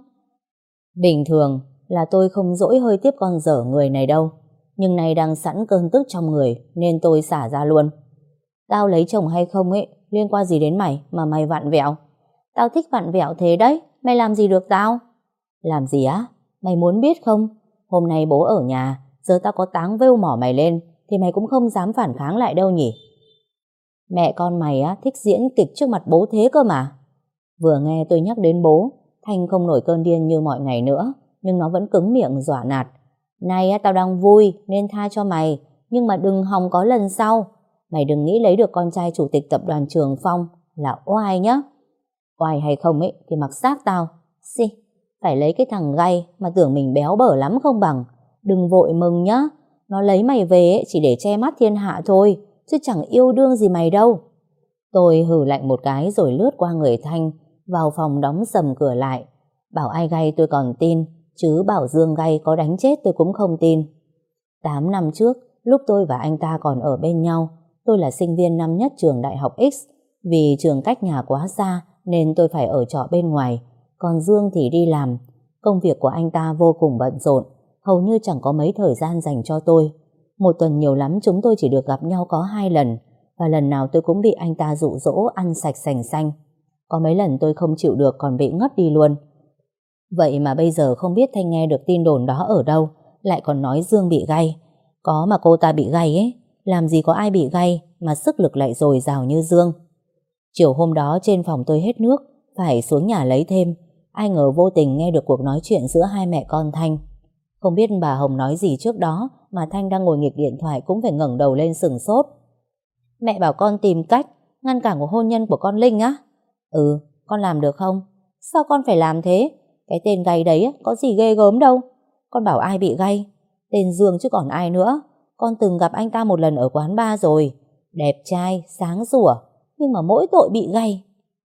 Bình thường là tôi không dỗi hơi tiếp con dở người này đâu. Nhưng nay đang sẵn cơn tức trong người nên tôi xả ra luôn. Tao lấy chồng hay không ấy, liên quan gì đến mày mà mày vặn vẹo? Tao thích vặn vẹo thế đấy, mày làm gì được tao? Làm gì á? Mày muốn biết không? Hôm nay bố ở nhà, giờ tao có táng vêu mỏ mày lên thì mày cũng không dám phản kháng lại đâu nhỉ? Mẹ con mày á thích diễn kịch trước mặt bố thế cơ mà. Vừa nghe tôi nhắc đến bố, Thanh không nổi cơn điên như mọi ngày nữa, nhưng nó vẫn cứng miệng dọa nạt. Này á, tao đang vui nên tha cho mày, nhưng mà đừng hòng có lần sau. Mày đừng nghĩ lấy được con trai chủ tịch tập đoàn Trường Phong là oai nhá. Oai hay không ấy thì mặc xác tao. Xì, phải lấy cái thằng gay mà tưởng mình béo bở lắm không bằng. Đừng vội mừng nhá. Nó lấy mày về ấy, chỉ để che mắt thiên hạ thôi, chứ chẳng yêu đương gì mày đâu. Tôi hừ lạnh một cái rồi lướt qua người Thanh, vào phòng đóng sầm cửa lại. Bảo ai gay tôi còn tin, chứ bảo Dương gay có đánh chết tôi cũng không tin. 8 năm trước, lúc tôi và anh ta còn ở bên nhau, tôi là sinh viên năm nhất trường Đại học X. Vì trường cách nhà quá xa nên tôi phải ở trọ bên ngoài, còn Dương thì đi làm. Công việc của anh ta vô cùng bận rộn, hầu như chẳng có mấy thời gian dành cho tôi. Một tuần nhiều lắm chúng tôi chỉ được gặp nhau có 2 lần, và lần nào tôi cũng bị anh ta dụ dỗ ăn sạch sành xanh. Có mấy lần tôi không chịu được còn bị ngất đi luôn. Vậy mà bây giờ không biết Thanh nghe được tin đồn đó ở đâu, lại còn nói Dương bị gay. Có mà cô ta bị gay ấy, làm gì có ai bị gay mà sức lực lại dồi dào như Dương. Chiều hôm đó trên phòng tôi hết nước, phải xuống nhà lấy thêm. Ai ngờ vô tình nghe được cuộc nói chuyện giữa hai mẹ con Thanh. Không biết bà Hồng nói gì trước đó mà Thanh đang ngồi nghịch điện thoại cũng phải ngẩng đầu lên sửng sốt. Mẹ bảo con tìm cách ngăn cản cuộc hôn nhân của con Linh á? Ừ, con làm được không? Sao con phải làm thế? Cái tên gay đấy có gì ghê gớm đâu. Con bảo ai bị gay? Tên Dương chứ còn ai nữa. Con từng gặp anh ta một lần ở quán bar rồi. Đẹp trai, sáng sủa, nhưng mà mỗi tội bị gay.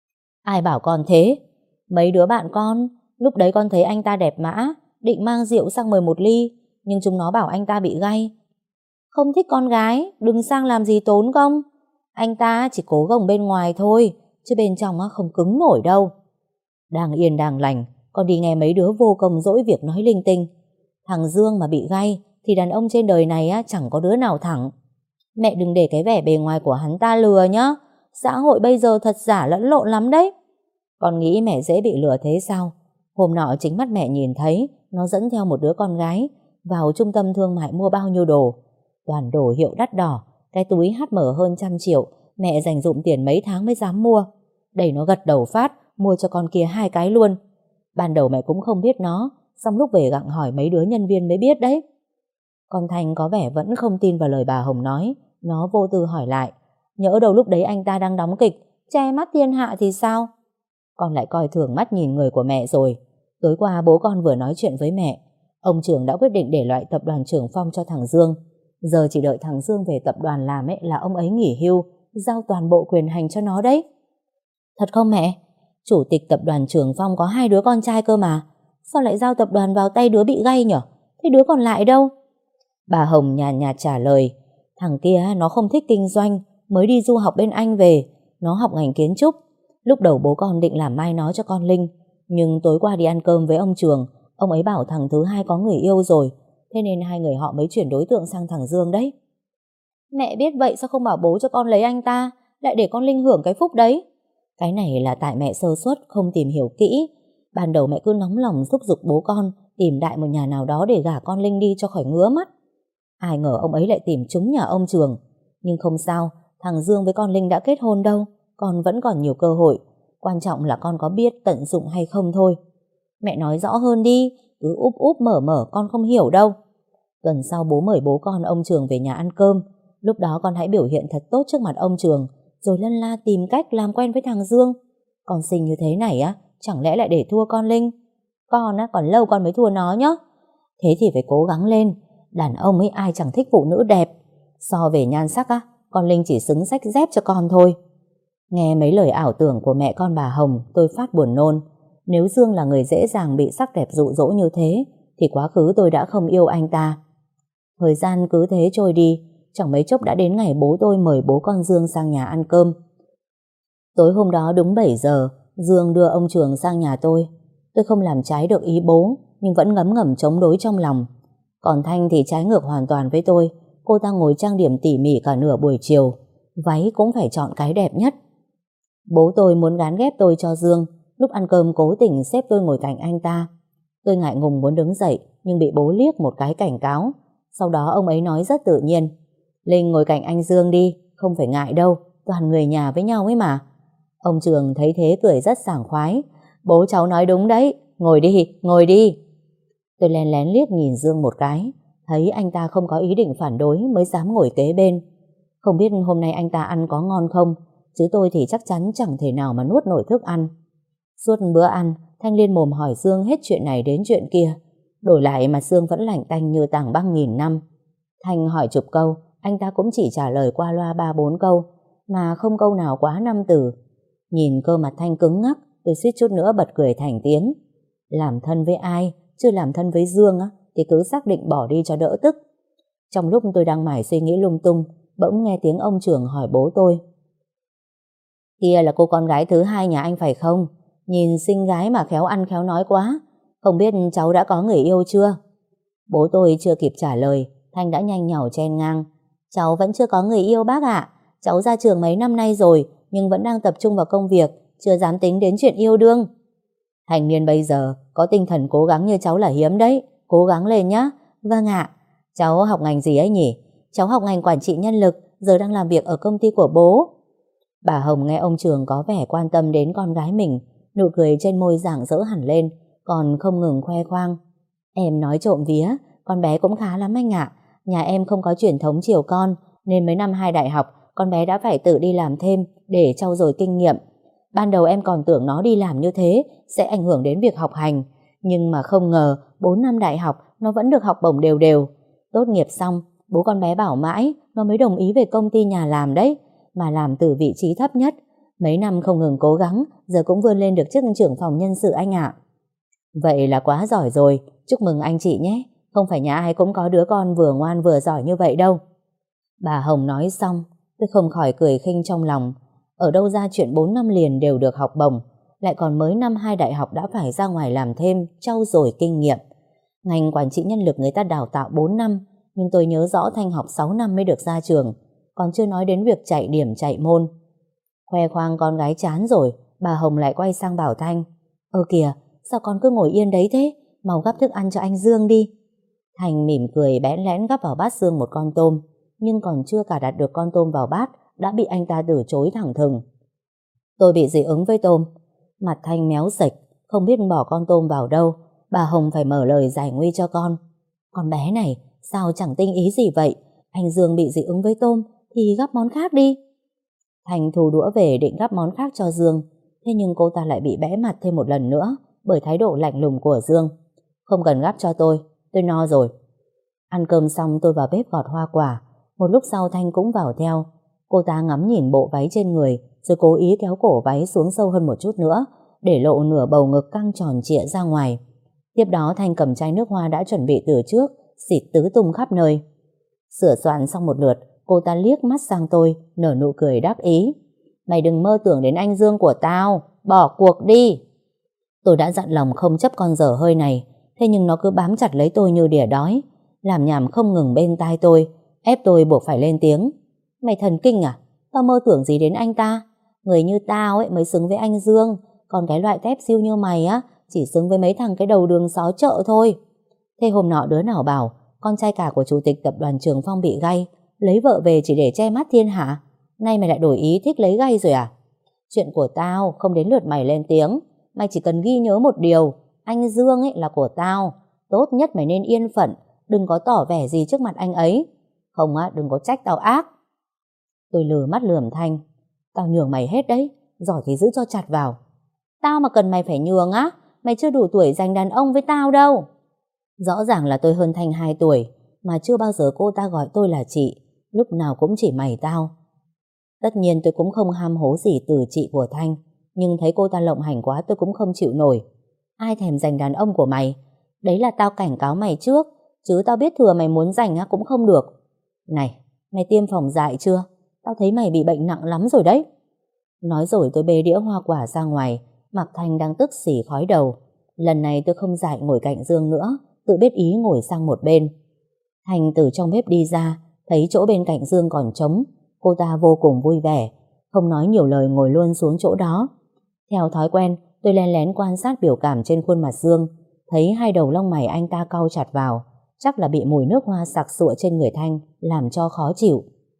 Ai bảo con thế? Mấy đứa bạn con. Lúc đấy con thấy anh ta đẹp mã, định mang rượu sang mời một ly, nhưng chúng nó bảo anh ta bị gay. Không thích con gái, đừng sang làm gì tốn công. Anh ta chỉ cố gồng bên ngoài thôi, chứ bên trong không cứng nổi đâu. Đang yên đang lành, con đi nghe mấy đứa vô công dỗi việc nói linh tinh. Thằng Dương mà bị gay thì đàn ông trên đời này chẳng có đứa nào thẳng. Mẹ đừng để cái vẻ bề ngoài của hắn ta lừa nhá. Xã hội bây giờ thật giả lẫn lộn lắm đấy. Con nghĩ mẹ dễ bị lừa thế sao? Hôm nọ chính mắt mẹ nhìn thấy nó dẫn theo một đứa con gái vào trung tâm thương mại mua bao nhiêu đồ. Toàn đồ hiệu đắt đỏ, cái túi HM hơn 100 triệu, mẹ dành dụm tiền mấy tháng mới dám mua. Đẩy nó gật đầu phát, mua cho con kia 2 cái luôn. Ban đầu mẹ cũng không biết nó, xong lúc về gặng hỏi mấy đứa nhân viên mới biết đấy. Con Thanh có vẻ vẫn không tin vào lời bà Hồng nói, nó vô tư hỏi lại. Nhỡ đâu lúc đấy anh ta đang đóng kịch che mắt thiên hạ thì sao? Con lại coi thường mắt nhìn người của mẹ rồi. Tối qua bố con vừa nói chuyện với mẹ. Ông trưởng đã quyết định để loại tập đoàn Trường Phong cho thằng Dương. Giờ chỉ đợi thằng Dương về tập đoàn làm là ông ấy nghỉ hưu, giao toàn bộ quyền hành cho nó đấy. Thật không mẹ? Chủ tịch tập đoàn Trường Phong có 2 đứa con trai cơ mà. Sao lại giao tập đoàn vào tay đứa bị gay nhở? Thế đứa còn lại đâu? Bà Hồng nhàn nhạt trả lời. Thằng kia nó không thích kinh doanh, mới đi du học bên Anh về. Nó học ngành kiến trúc. Lúc đầu bố con định làm mai nó cho con Linh, nhưng tối qua đi ăn cơm với ông Trường, ông ấy bảo thằng thứ hai có người yêu rồi, thế nên 2 người họ mới chuyển đối tượng sang thằng Dương đấy. Mẹ biết vậy sao không bảo bố cho con lấy anh ta, lại để con Linh hưởng cái phúc đấy? Cái này là tại mẹ sơ suất, không tìm hiểu kỹ. Ban đầu mẹ cứ nóng lòng thúc giục bố con tìm đại một nhà nào đó để gả con Linh đi cho khỏi ngứa mắt. Ai ngờ ông ấy lại tìm trúng nhà ông Trường. Nhưng không sao, thằng Dương với con Linh đã kết hôn đâu, con vẫn còn nhiều cơ hội. Quan trọng là con có biết tận dụng hay không thôi. Mẹ nói rõ hơn đi, cứ úp úp mở mở con không hiểu đâu. Tuần sau bố mời bố con ông Trường về nhà ăn cơm. Lúc đó con hãy biểu hiện thật tốt trước mặt ông Trường, rồi lân la tìm cách làm quen với thằng Dương. Con xinh như thế này chẳng lẽ lại để thua con Linh? Con còn lâu con mới thua nó nhá. Thế thì phải cố gắng lên. Đàn ông ấy ai chẳng thích phụ nữ đẹp. So về nhan sắc con Linh chỉ xứng xách dép cho con thôi. Nghe mấy lời ảo tưởng của mẹ con bà Hồng, tôi phát buồn nôn. Nếu Dương là người dễ dàng bị sắc đẹp dụ dỗ như thế, thì quá khứ tôi đã không yêu anh ta. Thời gian cứ thế trôi đi, chẳng mấy chốc đã đến ngày bố tôi mời bố con Dương sang nhà ăn cơm. Tối hôm đó đúng 7 giờ, Dương đưa ông Trường sang nhà tôi. Tôi không làm trái được ý bố, nhưng vẫn ngấm ngầm chống đối trong lòng. Còn Thanh thì trái ngược hoàn toàn với tôi. Cô ta ngồi trang điểm tỉ mỉ cả nửa buổi chiều. Váy cũng phải chọn cái đẹp nhất. Bố tôi muốn gán ghép tôi cho Dương. Lúc ăn cơm cố tình xếp tôi ngồi cạnh anh ta. Tôi ngại ngùng muốn đứng dậy, nhưng bị bố liếc một cái cảnh cáo. Sau đó ông ấy nói rất tự nhiên. Linh ngồi cạnh anh Dương đi, không phải ngại đâu, toàn người nhà với nhau ấy mà. Ông Trường thấy thế cười rất sảng khoái. Bố cháu nói đúng đấy, ngồi đi, ngồi đi. Tôi lén lén liếc nhìn Dương một cái, thấy anh ta không có ý định phản đối mới dám ngồi kế bên. Không biết hôm nay anh ta ăn có ngon không, chứ tôi thì chắc chắn chẳng thể nào mà nuốt nổi thức ăn. Suốt bữa ăn, Thanh liên mồm hỏi Dương hết chuyện này đến chuyện kia. Đổi lại mà Dương vẫn lạnh tanh như tảng băng nghìn năm. Thanh hỏi chục câu, anh ta cũng chỉ trả lời qua loa 3-4 câu, mà không câu nào quá 5 từ. Nhìn cơ mặt Thanh cứng ngắc, tôi suýt chút nữa bật cười thành tiếng. Làm thân với ai, chứ làm thân với Dương thì cứ xác định bỏ đi cho đỡ tức. Trong lúc tôi đang mải suy nghĩ lung tung, bỗng nghe tiếng ông Trường hỏi bố tôi. Kia là cô con gái thứ hai nhà anh phải không? Nhìn xinh gái mà khéo ăn khéo nói quá. Không biết cháu đã có người yêu chưa? Bố tôi chưa kịp trả lời, Thanh đã nhanh nhảu chen ngang. Cháu vẫn chưa có người yêu bác ạ. Cháu ra trường mấy năm nay rồi, nhưng vẫn đang tập trung vào công việc, chưa dám tính đến chuyện yêu đương. Thành niên bây giờ có tinh thần cố gắng như cháu là hiếm đấy. Cố gắng lên nhá. Vâng ạ. Cháu học ngành gì ấy nhỉ? Cháu học ngành quản trị nhân lực, giờ đang làm việc ở công ty của bố. Bà Hồng nghe ông Trường có vẻ quan tâm đến con gái mình, nụ cười trên môi rạng rỡ hẳn lên, còn không ngừng khoe khoang. Em nói trộm vía, con bé cũng khá lắm anh ạ. Nhà em không có truyền thống chiều con, nên mấy năm 2 đại học, con bé đã phải tự đi làm thêm để trau dồi kinh nghiệm. Ban đầu em còn tưởng nó đi làm như thế sẽ ảnh hưởng đến việc học hành, nhưng mà không ngờ 4 năm đại học nó vẫn được học bổng đều đều. Tốt nghiệp xong, bố con bé bảo mãi nó mới đồng ý về công ty nhà làm đấy, mà làm từ vị trí thấp nhất. Mấy năm không ngừng cố gắng, giờ cũng vươn lên được chức trưởng phòng nhân sự anh ạ. Vậy là quá giỏi rồi, chúc mừng anh chị nhé. Không phải nhà ai cũng có đứa con vừa ngoan vừa giỏi như vậy đâu. Bà Hồng nói xong, tôi không khỏi cười khinh trong lòng. Ở đâu ra chuyện 4 năm liền đều được học bổng, lại còn mới năm 2 đại học đã phải ra ngoài làm thêm, trau dồi kinh nghiệm. Ngành quản trị nhân lực người ta đào tạo 4 năm, nhưng tôi nhớ rõ Thanh học 6 năm mới được ra trường, còn chưa nói đến việc chạy điểm chạy môn. Khoe khoang con gái chán rồi, bà Hồng lại quay sang bảo Thanh. Kìa, sao con cứ ngồi yên đấy thế? Mau gắp thức ăn cho anh Dương đi. Thanh mỉm cười bẽn lẽn gắp vào bát Dương một con tôm, nhưng còn chưa cả đặt được con tôm vào bát đã bị anh ta từ chối thẳng thừng. Tôi bị dị ứng với tôm. Mặt Thanh méo sạch, không biết bỏ con tôm vào đâu. Bà Hồng phải mở lời giải nguy cho con. Con bé này, sao chẳng tinh ý gì vậy? Anh Dương bị dị ứng với tôm thì gắp món khác đi. Thành thu đũa về định gắp món khác cho Dương. Thế nhưng cô ta lại bị bẽ mặt thêm một lần nữa bởi thái độ lạnh lùng của Dương. Không cần gắp cho tôi no rồi. Ăn cơm xong tôi vào bếp gọt hoa quả. Một lúc sau Thanh cũng vào theo. Cô ta ngắm nhìn bộ váy trên người rồi cố ý kéo cổ váy xuống sâu hơn một chút nữa để lộ nửa bầu ngực căng tròn trịa ra ngoài. Tiếp đó Thanh cầm chai nước hoa đã chuẩn bị từ trước, xịt tứ tung khắp nơi. Sửa soạn xong một lượt, cô ta liếc mắt sang tôi, nở nụ cười đắc ý. Mày đừng mơ tưởng đến anh Dương của tao, bỏ cuộc đi. Tôi đã dặn lòng không chấp con dở hơi này, thế nhưng nó cứ bám chặt lấy tôi như đỉa đói, làm nhảm không ngừng bên tai tôi, ép tôi buộc phải lên tiếng. Mày thần kinh à? Tao mơ tưởng gì đến anh ta? Người như tao ấy mới xứng với anh Dương, còn cái loại tép siêu như mày á chỉ xứng với mấy thằng cái đầu đường xó chợ thôi. Thế hôm nọ đứa nào bảo con trai cả của chủ tịch tập đoàn Trường Phong bị gay, lấy vợ về chỉ để che mắt thiên hạ. Nay mày lại đổi ý thích lấy gay rồi à? Chuyện của tao không đến lượt mày lên tiếng. Mày chỉ cần ghi nhớ một điều, anh Dương ấy là của tao. Tốt nhất mày nên yên phận, đừng có tỏ vẻ gì trước mặt anh ấy. Không á, đừng có trách tao ác. Tôi lừ mắt lườm Thanh. Tao nhường mày hết đấy, giỏi thì giữ cho chặt vào. Tao mà cần mày phải nhường á, mày chưa đủ tuổi giành đàn ông với tao đâu. Rõ ràng là tôi hơn Thanh 2 tuổi, mà chưa bao giờ cô ta gọi tôi là chị, lúc nào cũng chỉ mày tao. Tất nhiên tôi cũng không ham hố gì từ chị của Thanh, nhưng thấy cô ta lộng hành quá tôi cũng không chịu nổi. Ai thèm giành đàn ông của mày? Đấy là tao cảnh cáo mày trước, chứ tao biết thừa mày muốn giành cũng không được. Này, mày tiêm phòng dại chưa? Tao thấy mày bị bệnh nặng lắm rồi đấy. Nói rồi tôi bê đĩa hoa quả ra ngoài, mặc Thanh đang tức xỉ khói đầu. Lần này tôi không dại ngồi cạnh Dương nữa, tự biết ý ngồi sang một bên. Thanh từ trong bếp đi ra, thấy chỗ bên cạnh Dương còn trống. Cô ta vô cùng vui vẻ, không nói nhiều lời ngồi luôn xuống chỗ đó. Theo thói quen, tôi len lén quan sát biểu cảm trên khuôn mặt Dương, thấy hai đầu lông mày anh ta cau chặt vào, chắc là bị mùi nước hoa sặc sụa trên người Thanh làm cho khó chịu.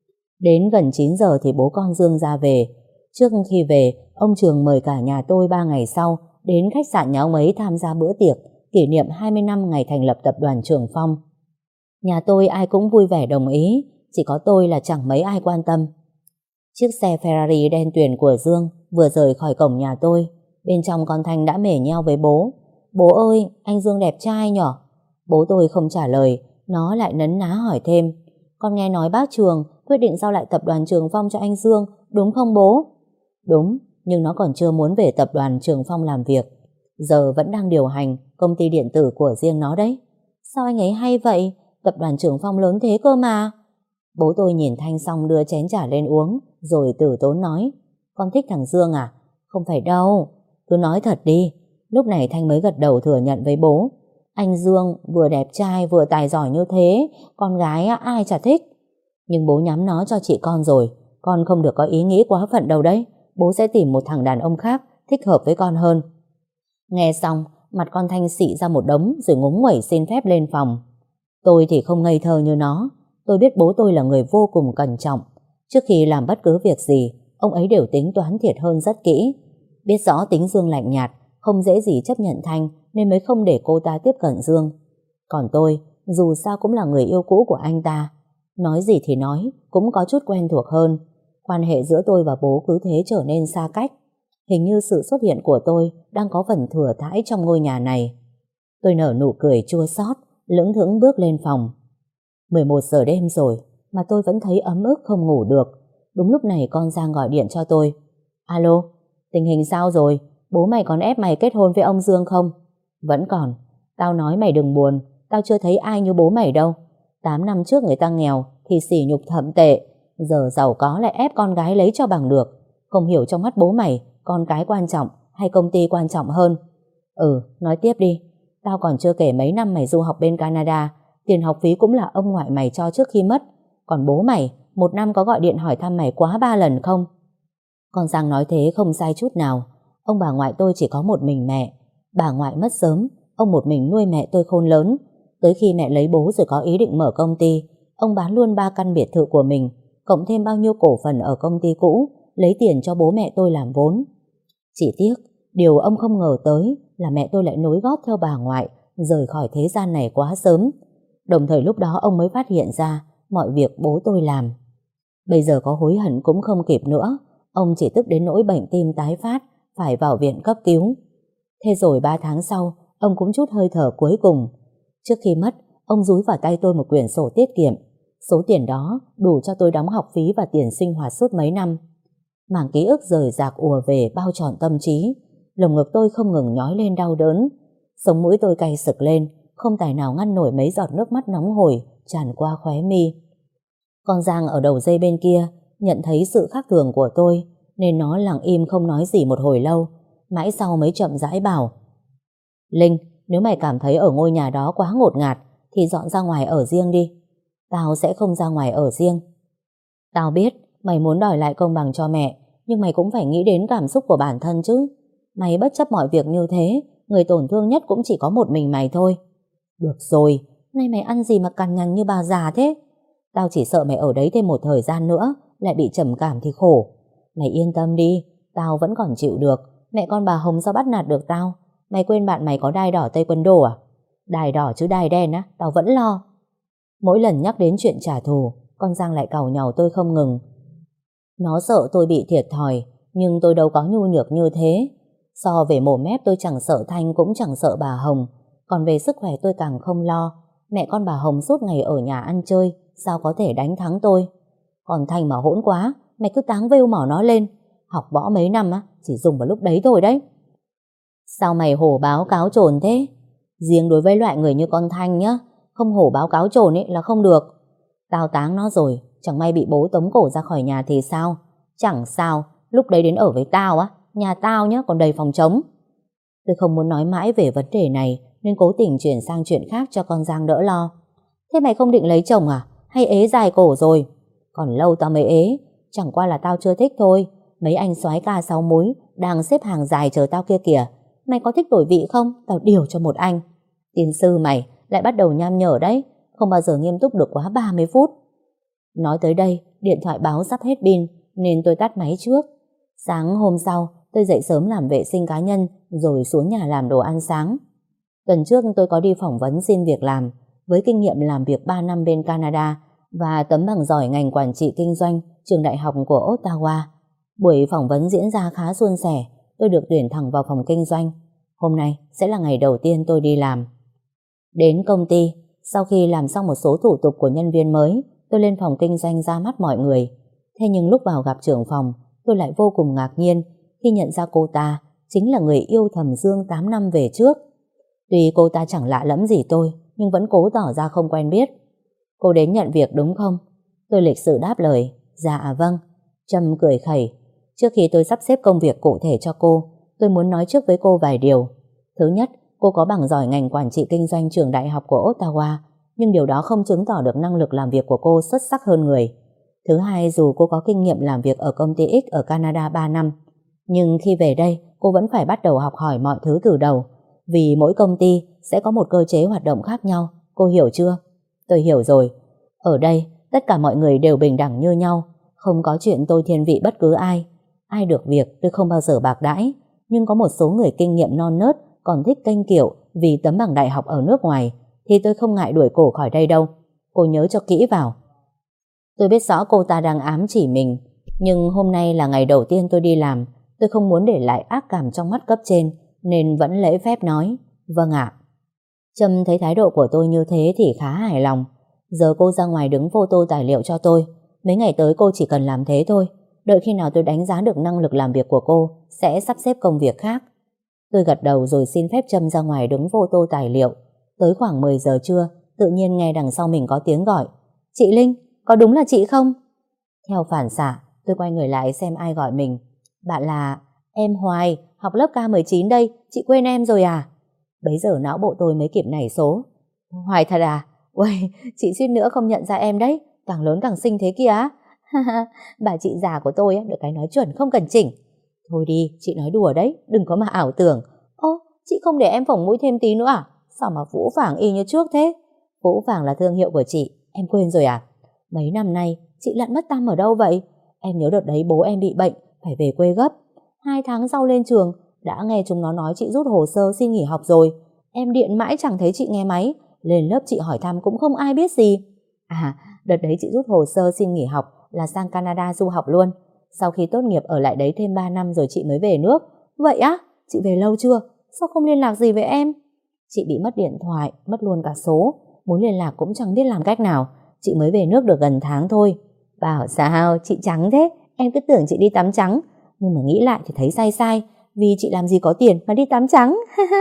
Đến gần 9 giờ thì bố con Dương ra về. Trước khi về, ông Trường mời cả nhà tôi 3 ngày sau đến khách sạn nhà ông ấy tham gia bữa tiệc kỷ niệm 20 năm ngày thành lập tập đoàn Trường Phong. Nhà tôi ai cũng vui vẻ đồng ý, chỉ có tôi là chẳng mấy ai quan tâm. Chiếc xe Ferrari đen tuyền của Dương vừa rời khỏi cổng nhà tôi. Bên trong con Thanh đã mể nheo với bố. Bố ơi, anh Dương đẹp trai nhở? Bố tôi không trả lời, nó lại nấn ná hỏi thêm. Con nghe nói bác Trường quyết định giao lại tập đoàn Trường Phong cho anh Dương, đúng không bố? Đúng, nhưng nó còn chưa muốn về tập đoàn Trường Phong làm việc. Giờ vẫn đang điều hành công ty điện tử của riêng nó đấy. Sao anh ấy hay vậy? Tập đoàn Trường Phong lớn thế cơ mà. Bố tôi nhìn Thanh xong đưa chén trà lên uống, rồi từ tốn nói. Con thích thằng Dương à? Không phải đâu, cứ nói thật đi. Lúc này Thanh mới gật đầu thừa nhận với bố. Anh Dương vừa đẹp trai vừa tài giỏi như thế, con gái ai chả thích. Nhưng bố nhắm nó cho chị con rồi, con không được có ý nghĩ quá phận đâu đấy. Bố sẽ tìm một thằng đàn ông khác thích hợp với con hơn. Nghe xong, mặt con Thanh xị ra một đống rồi ngúng nguẩy xin phép lên phòng. Tôi thì không ngây thơ như nó. Tôi biết bố tôi là người vô cùng cẩn trọng. Trước khi làm bất cứ việc gì, ông ấy đều tính toán thiệt hơn rất kỹ. Biết rõ tính Dương lạnh nhạt, không dễ gì chấp nhận Thanh, nên mới không để cô ta tiếp cận Dương. Còn tôi, dù sao cũng là người yêu cũ của anh ta. Nói gì thì nói, cũng có chút quen thuộc hơn. Quan hệ giữa tôi và bố cứ thế trở nên xa cách. Hình như sự xuất hiện của tôi đang có phần thừa thãi trong ngôi nhà này. Tôi nở nụ cười chua xót, lững thững bước lên phòng. 11 giờ đêm rồi mà tôi vẫn thấy ấm ức không ngủ được. Đúng lúc này con Giang gọi điện cho tôi. Alo, tình hình sao rồi? Bố mày còn ép mày kết hôn với ông Dương không? Vẫn còn. Tao nói mày đừng buồn, tao chưa thấy ai như bố mày đâu. 8 năm trước người ta nghèo thì sỉ nhục thậm tệ, giờ giàu có lại ép con gái lấy cho bằng được. Không hiểu trong mắt bố mày con cái quan trọng hay công ty quan trọng hơn? Nói tiếp đi. Tao còn chưa kể mấy năm mày du học bên Canada, tiền học phí cũng là ông ngoại mày cho trước khi mất. Còn bố mày, một năm có gọi điện hỏi thăm mày quá 3 lần không? Con Giang nói thế không sai chút nào. Ông bà ngoại tôi chỉ có một mình mẹ. Bà ngoại mất sớm, ông một mình nuôi mẹ tôi khôn lớn. Tới khi mẹ lấy bố rồi có ý định mở công ty, ông bán luôn 3 căn biệt thự của mình, cộng thêm bao nhiêu cổ phần ở công ty cũ, lấy tiền cho bố mẹ tôi làm vốn. Chỉ tiếc, điều ông không ngờ tới là mẹ tôi lại nối gót theo bà ngoại, rời khỏi thế gian này quá sớm. Đồng thời lúc đó ông mới phát hiện ra mọi việc bố tôi làm. Bây giờ có hối hận cũng không kịp nữa, Ông chỉ tức đến nỗi bệnh tim tái phát, phải vào viện cấp cứu. Thế rồi 3 tháng sau, ông cũng trút hơi thở cuối cùng. Trước khi mất, ông dúi vào tay tôi một quyển sổ tiết kiệm. Số tiền đó đủ cho tôi đóng học phí và tiền sinh hoạt suốt mấy năm. Mảng ký ức rời rạc ùa về bao trọn tâm trí. Lồng ngực tôi không ngừng nhói lên đau đớn. Sống mũi tôi cay sực lên, không tài nào ngăn nổi mấy giọt nước mắt nóng hổi tràn qua khóe mi. Con Giang ở đầu dây bên kia nhận thấy sự khác thường của tôi, nên nó lặng im không nói gì một hồi lâu. Mãi sau mới chậm rãi bảo: Linh, nếu mày cảm thấy ở ngôi nhà đó quá ngột ngạt thì dọn ra ngoài ở riêng đi. Tao sẽ không ra ngoài ở riêng. Tao biết mày muốn đòi lại công bằng cho mẹ, nhưng mày cũng phải nghĩ đến cảm xúc của bản thân chứ. Mày bất chấp mọi việc như thế, người tổn thương nhất cũng chỉ có một mình mày thôi. Được rồi, nay mày ăn gì mà cằn nhằn như bà già thế? Tao chỉ sợ mày ở đấy thêm một thời gian nữa lại bị trầm cảm thì khổ. Mày yên tâm đi, tao vẫn còn chịu được. Mẹ con bà Hồng sao bắt nạt được tao? Mày quên bạn mày có đai đỏ Tây Quân Đồ à? Đai đỏ chứ đai đen á, tao vẫn lo. Mỗi lần nhắc đến chuyện trả thù, con Giang lại càu nhàu tôi không ngừng. Nó sợ tôi bị thiệt thòi, nhưng tôi đâu có nhu nhược như thế. So về mồm mép tôi chẳng sợ Thanh cũng chẳng sợ bà Hồng. Còn về sức khỏe tôi càng không lo. Mẹ con bà Hồng suốt ngày ở nhà ăn chơi, sao có thể đánh thắng tôi? Còn Thanh mà hỗn quá, mày cứ táng vêu mỏ nó lên. Học võ mấy năm á, chỉ dùng vào lúc đấy thôi đấy. Sao mày hổ báo cáo trồn thế? Riêng đối với loại người như con Thanh nhá, không hổ báo cáo trồn ấy là không được. Tao táng nó rồi, chẳng may bị bố tống cổ ra khỏi nhà thì sao? Chẳng sao, lúc đấy đến ở với tao á, nhà tao nhá còn đầy phòng trống. Tôi không muốn nói mãi về vấn đề này nên cố tình chuyển sang chuyện khác cho con Giang đỡ lo. Thế mày không định lấy chồng à? Hay ế dài cổ rồi? Còn lâu tao mới ế, chẳng qua là tao chưa thích thôi. Mấy anh soái ca 6 múi đang xếp hàng dài chờ tao kia kìa. Mày có thích đổi vị không? Tao điều cho một anh. Tiên sư mày lại bắt đầu nham nhở đấy, không bao giờ nghiêm túc được quá 30 phút. Nói tới đây, điện thoại báo sắp hết pin nên tôi tắt máy trước. Sáng hôm sau, tôi dậy sớm làm vệ sinh cá nhân rồi xuống nhà làm đồ ăn sáng. Tuần trước tôi có đi phỏng vấn xin việc làm. Với kinh nghiệm làm việc 3 năm bên Canada và tấm bằng giỏi ngành quản trị kinh doanh trường đại học của Ottawa. Buổi phỏng vấn diễn ra khá suôn sẻ, tôi được tuyển thẳng vào phòng kinh doanh. Hôm nay sẽ là ngày đầu tiên tôi đi làm. Đến công ty, sau khi làm xong một số thủ tục của nhân viên mới, tôi lên phòng kinh doanh ra mắt mọi người. Thế nhưng lúc vào gặp trưởng phòng, tôi lại vô cùng ngạc nhiên khi nhận ra cô ta chính là người yêu thầm Dương 8 năm về trước. Tuy cô ta chẳng lạ lẫm gì tôi, nhưng vẫn cố tỏ ra không quen biết. Cô đến nhận việc đúng không? Tôi lịch sự đáp lời, dạ vâng. Trâm cười khẩy. Trước khi tôi sắp xếp công việc cụ thể cho cô, tôi muốn nói trước với cô vài điều. Thứ nhất, cô có bằng giỏi ngành quản trị kinh doanh trường đại học của Ottawa, nhưng điều đó không chứng tỏ được năng lực làm việc của cô xuất sắc hơn người. Thứ hai, dù cô có kinh nghiệm làm việc ở công ty X ở Canada 3 năm, nhưng khi về đây, cô vẫn phải bắt đầu học hỏi mọi thứ từ đầu. Vì mỗi công ty sẽ có một cơ chế hoạt động khác nhau, cô hiểu chưa? Tôi hiểu rồi. Ở đây, tất cả mọi người đều bình đẳng như nhau, không có chuyện tôi thiên vị bất cứ ai. Ai được việc tôi không bao giờ bạc đãi, nhưng có một số người kinh nghiệm non nớt còn thích kênh kiệu vì tấm bằng đại học ở nước ngoài, thì tôi không ngại đuổi cổ khỏi đây đâu. Cô nhớ cho kỹ vào. Tôi biết rõ cô ta đang ám chỉ mình, nhưng hôm nay là ngày đầu tiên tôi đi làm, tôi không muốn để lại ác cảm trong mắt cấp trên, nên vẫn lễ phép nói, vâng ạ. Trâm thấy thái độ của tôi như thế thì khá hài lòng. Giờ cô ra ngoài đứng photo tài liệu cho tôi. Mấy ngày tới cô chỉ cần làm thế thôi. Đợi khi nào tôi đánh giá được năng lực làm việc của cô, sẽ sắp xếp công việc khác. Tôi gật đầu rồi xin phép Trâm ra ngoài đứng photo tài liệu. Tới khoảng 10 giờ trưa, tự nhiên nghe đằng sau mình có tiếng gọi. Chị Linh, có đúng là chị không? Theo phản xạ, tôi quay người lại xem ai gọi mình. Bạn là... Em Hoài, học lớp K19 đây, chị quên em rồi à? Bấy giờ não bộ tôi mới kịp nảy số. Hoài thật à? Uầy, chị suýt nữa không nhận ra em đấy, càng lớn càng xinh thế kia á. Bà chị già của tôi được cái nói chuẩn không cần chỉnh. Thôi đi, chị nói đùa đấy, đừng có mà ảo tưởng. Ô, chị không để em phỏng mũi thêm tí nữa à? Sao mà Vũ Phàng y như trước thế? Vũ Phàng là thương hiệu của chị, em quên rồi à? Mấy năm nay, chị lặn mất tăm ở đâu vậy? Em nhớ đợt đấy bố em bị bệnh, phải về quê gấp. 2 tháng sau lên trường, đã nghe chúng nó nói chị rút hồ sơ xin nghỉ học rồi. Em điện mãi chẳng thấy chị nghe máy, lên lớp chị hỏi thăm cũng không ai biết gì. À, đợt đấy chị rút hồ sơ xin nghỉ học là sang Canada du học luôn. Sau khi tốt nghiệp ở lại đấy thêm 3 năm rồi chị mới về nước. Vậy á? Chị về lâu chưa? Sao không liên lạc gì với em? Chị bị mất điện thoại, mất luôn cả số. Muốn liên lạc cũng chẳng biết làm cách nào. Chị mới về nước được gần tháng thôi. Bảo sao chị trắng thế? Em cứ tưởng chị đi tắm trắng. Nhưng mà nghĩ lại thì thấy sai sai. Vì chị làm gì có tiền mà đi tắm trắng.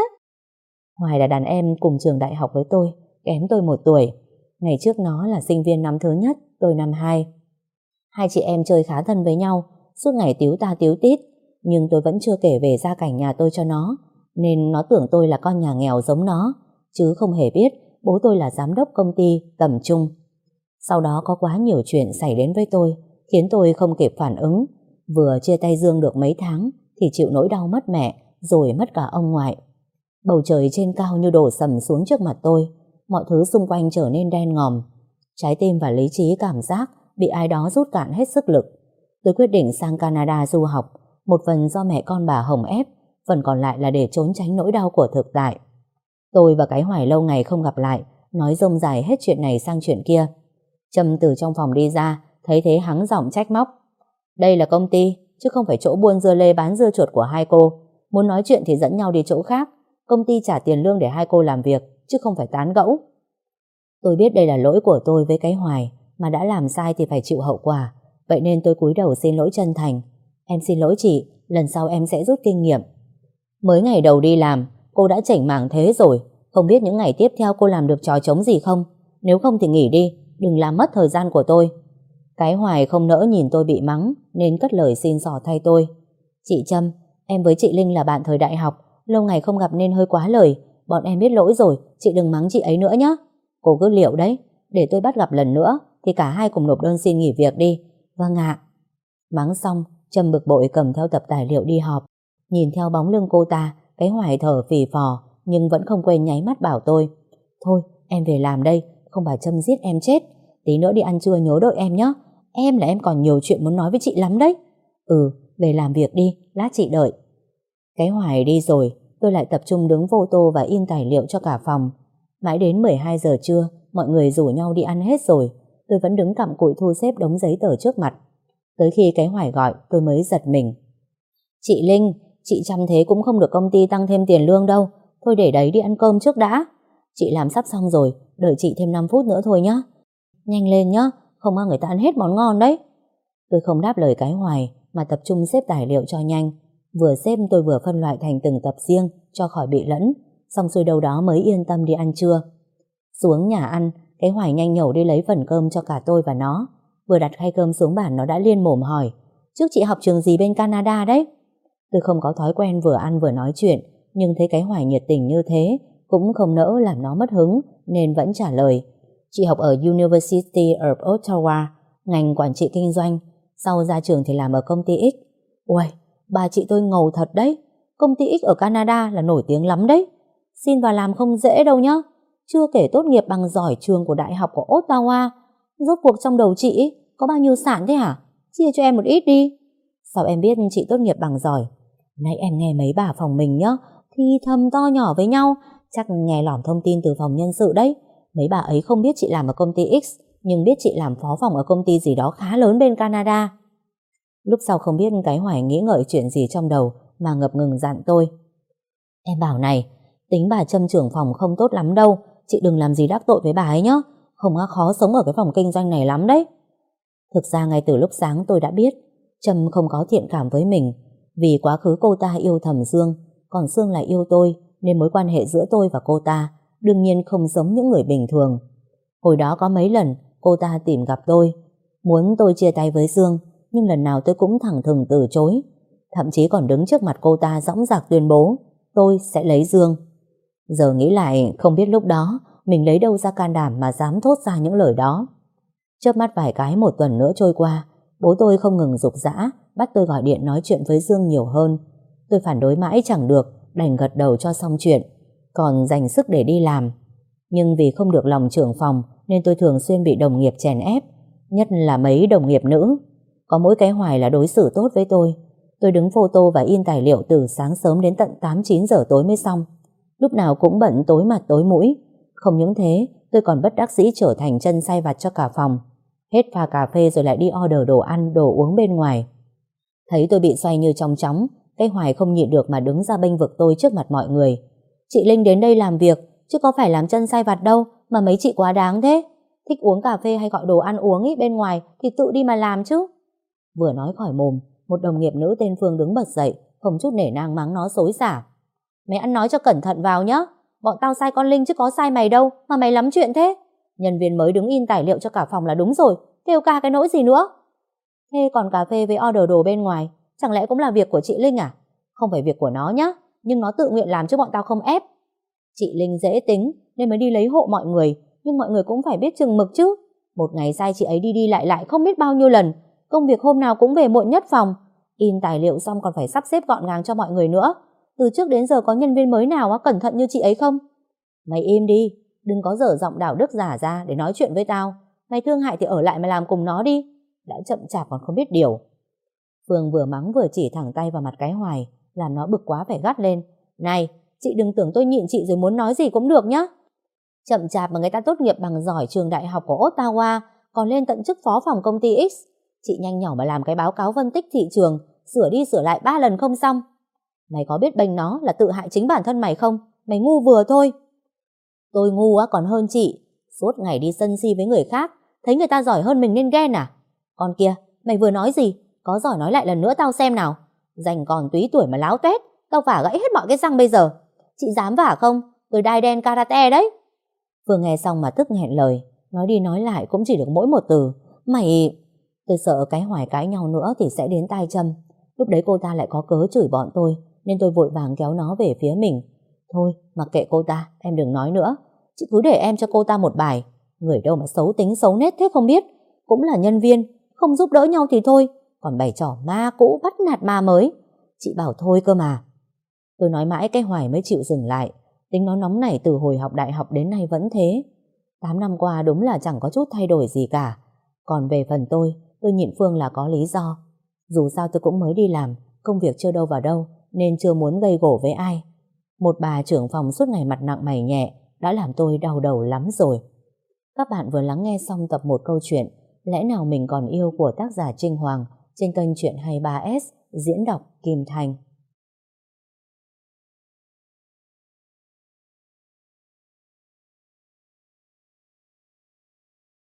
Hoài là đàn em cùng trường đại học với tôi, kém tôi 1 tuổi. Ngày trước nó là sinh viên năm thứ nhất, tôi năm 2. Hai chị em chơi khá thân với nhau, suốt ngày tíu ta tíu tít. Nhưng tôi vẫn chưa kể về gia cảnh nhà tôi cho nó, nên nó tưởng tôi là con nhà nghèo giống nó, chứ không hề biết bố tôi là giám đốc công ty tầm trung. Sau đó có quá nhiều chuyện xảy đến với tôi, khiến tôi không kịp phản ứng. Vừa chia tay Dương được mấy tháng thì chịu nỗi đau mất mẹ, rồi mất cả ông ngoại. Bầu trời trên cao như đổ sầm xuống trước mặt tôi, mọi thứ xung quanh trở nên đen ngòm. Trái tim và lý trí cảm giác bị ai đó rút cạn hết sức lực. Tôi quyết định sang Canada du học, một phần do mẹ con bà Hồng ép, phần còn lại là để trốn tránh nỗi đau của thực tại. Tôi và cái Hoài lâu ngày không gặp lại, nói rông dài hết chuyện này sang chuyện kia. Trâm từ trong phòng đi ra, thấy thế hắng giọng trách móc. Đây là công ty, chứ không phải chỗ buôn dưa lê bán dưa chuột của hai cô. Muốn nói chuyện thì dẫn nhau đi chỗ khác. Công ty trả tiền lương để hai cô làm việc, chứ không phải tán gẫu. Tôi biết đây là lỗi của tôi với cái Hoài, mà đã làm sai thì phải chịu hậu quả. Vậy nên tôi cúi đầu xin lỗi chân thành. Em xin lỗi chị, lần sau em sẽ rút kinh nghiệm. Mới ngày đầu đi làm, cô đã chảnh mảng thế rồi. Không biết những ngày tiếp theo cô làm được trò trống gì không? Nếu không thì nghỉ đi, đừng làm mất thời gian của tôi. Cái Hoài không nỡ nhìn tôi bị mắng, nên cất lời xin xỏ thay tôi. Chị Trâm, em với chị Linh là bạn thời đại học, lâu ngày không gặp nên hơi quá lời. Bọn em biết lỗi rồi, chị đừng mắng chị ấy nữa nhé. Cô cứ liệu đấy, để tôi bắt gặp lần nữa thì cả hai cùng nộp đơn xin nghỉ việc đi. Vâng ạ. Mắng xong, Trâm bực bội cầm theo tập tài liệu đi họp. Nhìn theo bóng lưng cô ta, cái Hoài thở phì phò, nhưng vẫn không quên nháy mắt bảo tôi. Thôi, em về làm đây, không phải Trâm giết em chết. Tí nữa đi ăn trưa nhớ đợi em nhé. Em là em còn nhiều chuyện muốn nói với chị lắm đấy. Ừ, về làm việc đi, lát chị đợi. Cái Hoài đi rồi, tôi lại tập trung đứng photo và in tài liệu cho cả phòng. Mãi đến 12 giờ trưa, mọi người rủ nhau đi ăn hết rồi. Tôi vẫn đứng cặm cụi thu xếp đống giấy tờ trước mặt. Tới khi cái Hoài gọi, tôi mới giật mình. Chị Linh, chị chăm thế cũng không được công ty tăng thêm tiền lương đâu. Thôi để đấy đi ăn cơm trước đã. Chị làm sắp xong rồi, đợi chị thêm 5 phút nữa thôi nhá. Nhanh lên nhá, không mà người ta ăn hết món ngon đấy. Tôi không đáp lời cái Hoài, mà tập trung xếp tài liệu cho nhanh. Vừa xếp tôi vừa phân loại thành từng tập riêng cho khỏi bị lẫn. Xong xuôi đâu đó mới yên tâm đi ăn trưa. Xuống nhà ăn, cái Hoài nhanh nhẩu đi lấy phần cơm cho cả tôi và nó. Vừa đặt khay cơm xuống bàn nó đã liên mồm hỏi. Trước chị học trường gì bên Canada đấy? Tôi không có thói quen vừa ăn vừa nói chuyện, nhưng thấy cái Hoài nhiệt tình như thế cũng không nỡ làm nó mất hứng, nên vẫn trả lời. Chị học ở University of Ottawa, ngành quản trị kinh doanh. Sau ra trường thì làm ở công ty X. Uầy, bà chị tôi ngầu thật đấy. Công ty X ở Canada là nổi tiếng lắm đấy. Xin vào làm không dễ đâu nhá. Chưa kể tốt nghiệp bằng giỏi trường của Đại học của Ottawa. Rốt cuộc trong đầu chị có bao nhiêu sản thế hả? Chia cho em một ít đi. Sao em biết chị tốt nghiệp bằng giỏi? Nãy em nghe mấy bà phòng mình nhá, thì thầm to nhỏ với nhau. Chắc nghe lỏm thông tin từ phòng nhân sự đấy. Mấy bà ấy không biết chị làm ở công ty X, nhưng biết chị làm phó phòng ở công ty gì đó khá lớn bên Canada. Lúc sau không biết cái Hoài nghĩ ngợi chuyện gì trong đầu mà ngập ngừng dặn tôi. Em bảo này, tính bà Trâm trưởng phòng không tốt lắm đâu, chị đừng làm gì đắc tội với bà ấy nhé, không á khó sống ở cái phòng kinh doanh này lắm đấy. Thực ra ngay từ lúc sáng tôi đã biết Trâm không có thiện cảm với mình, vì quá khứ cô ta yêu thầm Dương, còn Dương lại yêu tôi, nên mối quan hệ giữa tôi và cô ta đương nhiên không giống những người bình thường. Hồi đó có mấy lần cô ta tìm gặp tôi, muốn tôi chia tay với Dương, nhưng lần nào tôi cũng thẳng thừng từ chối. Thậm chí còn đứng trước mặt cô ta dõng dạc tuyên bố tôi sẽ lấy Dương. Giờ nghĩ lại không biết lúc đó mình lấy đâu ra can đảm mà dám thốt ra những lời đó. Chớp mắt vài cái 1 tuần nữa trôi qua, bố tôi không ngừng giục giã bắt tôi gọi điện nói chuyện với Dương nhiều hơn. Tôi phản đối mãi chẳng được, đành gật đầu cho xong chuyện, còn dành sức để đi làm. Nhưng vì không được lòng trưởng phòng nên tôi thường xuyên bị đồng nghiệp chèn ép, nhất là mấy đồng nghiệp nữ. Có mỗi cái Hoài là đối xử tốt với tôi. Tôi đứng photo và in tài liệu từ sáng sớm đến tận 8-9 giờ tối mới xong. Lúc nào cũng bận tối mặt tối mũi. Không những thế, tôi còn bất đắc dĩ trở thành chân sai vặt cho cả phòng. Hết pha cà phê rồi lại đi order đồ ăn, đồ uống bên ngoài. Thấy tôi bị xoay như trong chóng, cái Hoài không nhịn được mà đứng ra bênh vực tôi trước mặt mọi người. Chị Linh đến đây làm việc, chứ có phải làm chân sai vặt đâu mà mấy chị quá đáng thế. Thích uống cà phê hay gọi đồ ăn uống ý bên ngoài thì tự đi mà làm chứ. Vừa nói khỏi mồm, một đồng nghiệp nữ tên Phương đứng bật dậy, không chút nể nang mắng nó xối xả. Mày ăn nói cho cẩn thận vào nhá. Bọn tao sai con Linh chứ có sai mày đâu mà mày lắm chuyện thế. Nhân viên mới đứng in tài liệu cho cả phòng là đúng rồi, kêu ca cái nỗi gì nữa. Thế còn cà phê với order đồ bên ngoài, chẳng lẽ cũng là việc của chị Linh à? Không phải việc của nó nhá, nhưng nó tự nguyện làm chứ bọn tao không ép. Chị Linh dễ tính nên mới đi lấy hộ mọi người, nhưng mọi người cũng phải biết chừng mực chứ. Một ngày sai chị ấy đi đi lại lại không biết bao nhiêu lần, công việc hôm nào cũng về muộn nhất phòng. In tài liệu xong còn phải sắp xếp gọn gàng cho mọi người nữa. Từ trước đến giờ có nhân viên mới nào cẩn thận như chị ấy không? Mày im đi, đừng có dở giọng đạo đức giả ra để nói chuyện với tao. Mày thương hại thì ở lại mà làm cùng nó đi. Đã chậm chạp còn không biết điều. Phương vừa mắng vừa chỉ thẳng tay vào mặt cái Hoài, làm nó bực quá phải gắt lên. Này, chị đừng tưởng tôi nhịn chị rồi muốn nói gì cũng được nhá. Chậm chạp mà người ta tốt nghiệp bằng giỏi trường đại học của Ottawa, còn lên tận chức phó phòng công ty X. Chị nhanh nhỏ mà làm cái báo cáo phân tích thị trường, sửa đi sửa lại 3 lần không xong. Mày có biết bênh nó là tự hại chính bản thân mày không? Mày ngu vừa thôi. Tôi ngu còn hơn chị. Suốt ngày đi sân si với người khác, thấy người ta giỏi hơn mình nên ghen à? Con kia, mày vừa nói gì? Có giỏi nói lại lần nữa tao xem nào. Dành còn túy tuổi mà láo tuét, tao vả gãy hết mọi cái răng bây giờ. Chị dám vả không? Tôi đai đen karate đấy. Phương nghe xong mà tức nghẹn lời, nói đi nói lại cũng chỉ được mỗi một từ. Mày... Tôi sợ cái Hoài cãi nhau nữa thì sẽ đến tai Trâm. Lúc đấy cô ta lại có cớ chửi bọn tôi, nên tôi vội vàng kéo nó về phía mình. Thôi, mặc kệ cô ta, em đừng nói nữa. Chị cứ để em cho cô ta một bài. Người đâu mà xấu tính xấu nết thế không biết. Cũng là nhân viên, không giúp đỡ nhau thì thôi, còn bày trò ma cũ bắt nạt ma mới. Chị bảo thôi cơ mà. Tôi nói mãi cái Hoài mới chịu dừng lại. Tính nó nóng nảy từ hồi học đại học đến nay vẫn thế. 8 năm qua đúng là chẳng có chút thay đổi gì cả. Còn về phần tôi nhịn Phương là có lý do. Dù sao tôi cũng mới đi làm, công việc chưa đâu vào đâu, nên chưa muốn gây gổ với ai. Một bà trưởng phòng suốt ngày mặt nặng mày nhẹ đã làm tôi đau đầu lắm rồi. Các bạn vừa lắng nghe xong tập 1 câu chuyện Lẽ nào mình còn yêu của tác giả Trinh Hoàng trên kênh Chuyện 23S diễn đọc Kim Thành.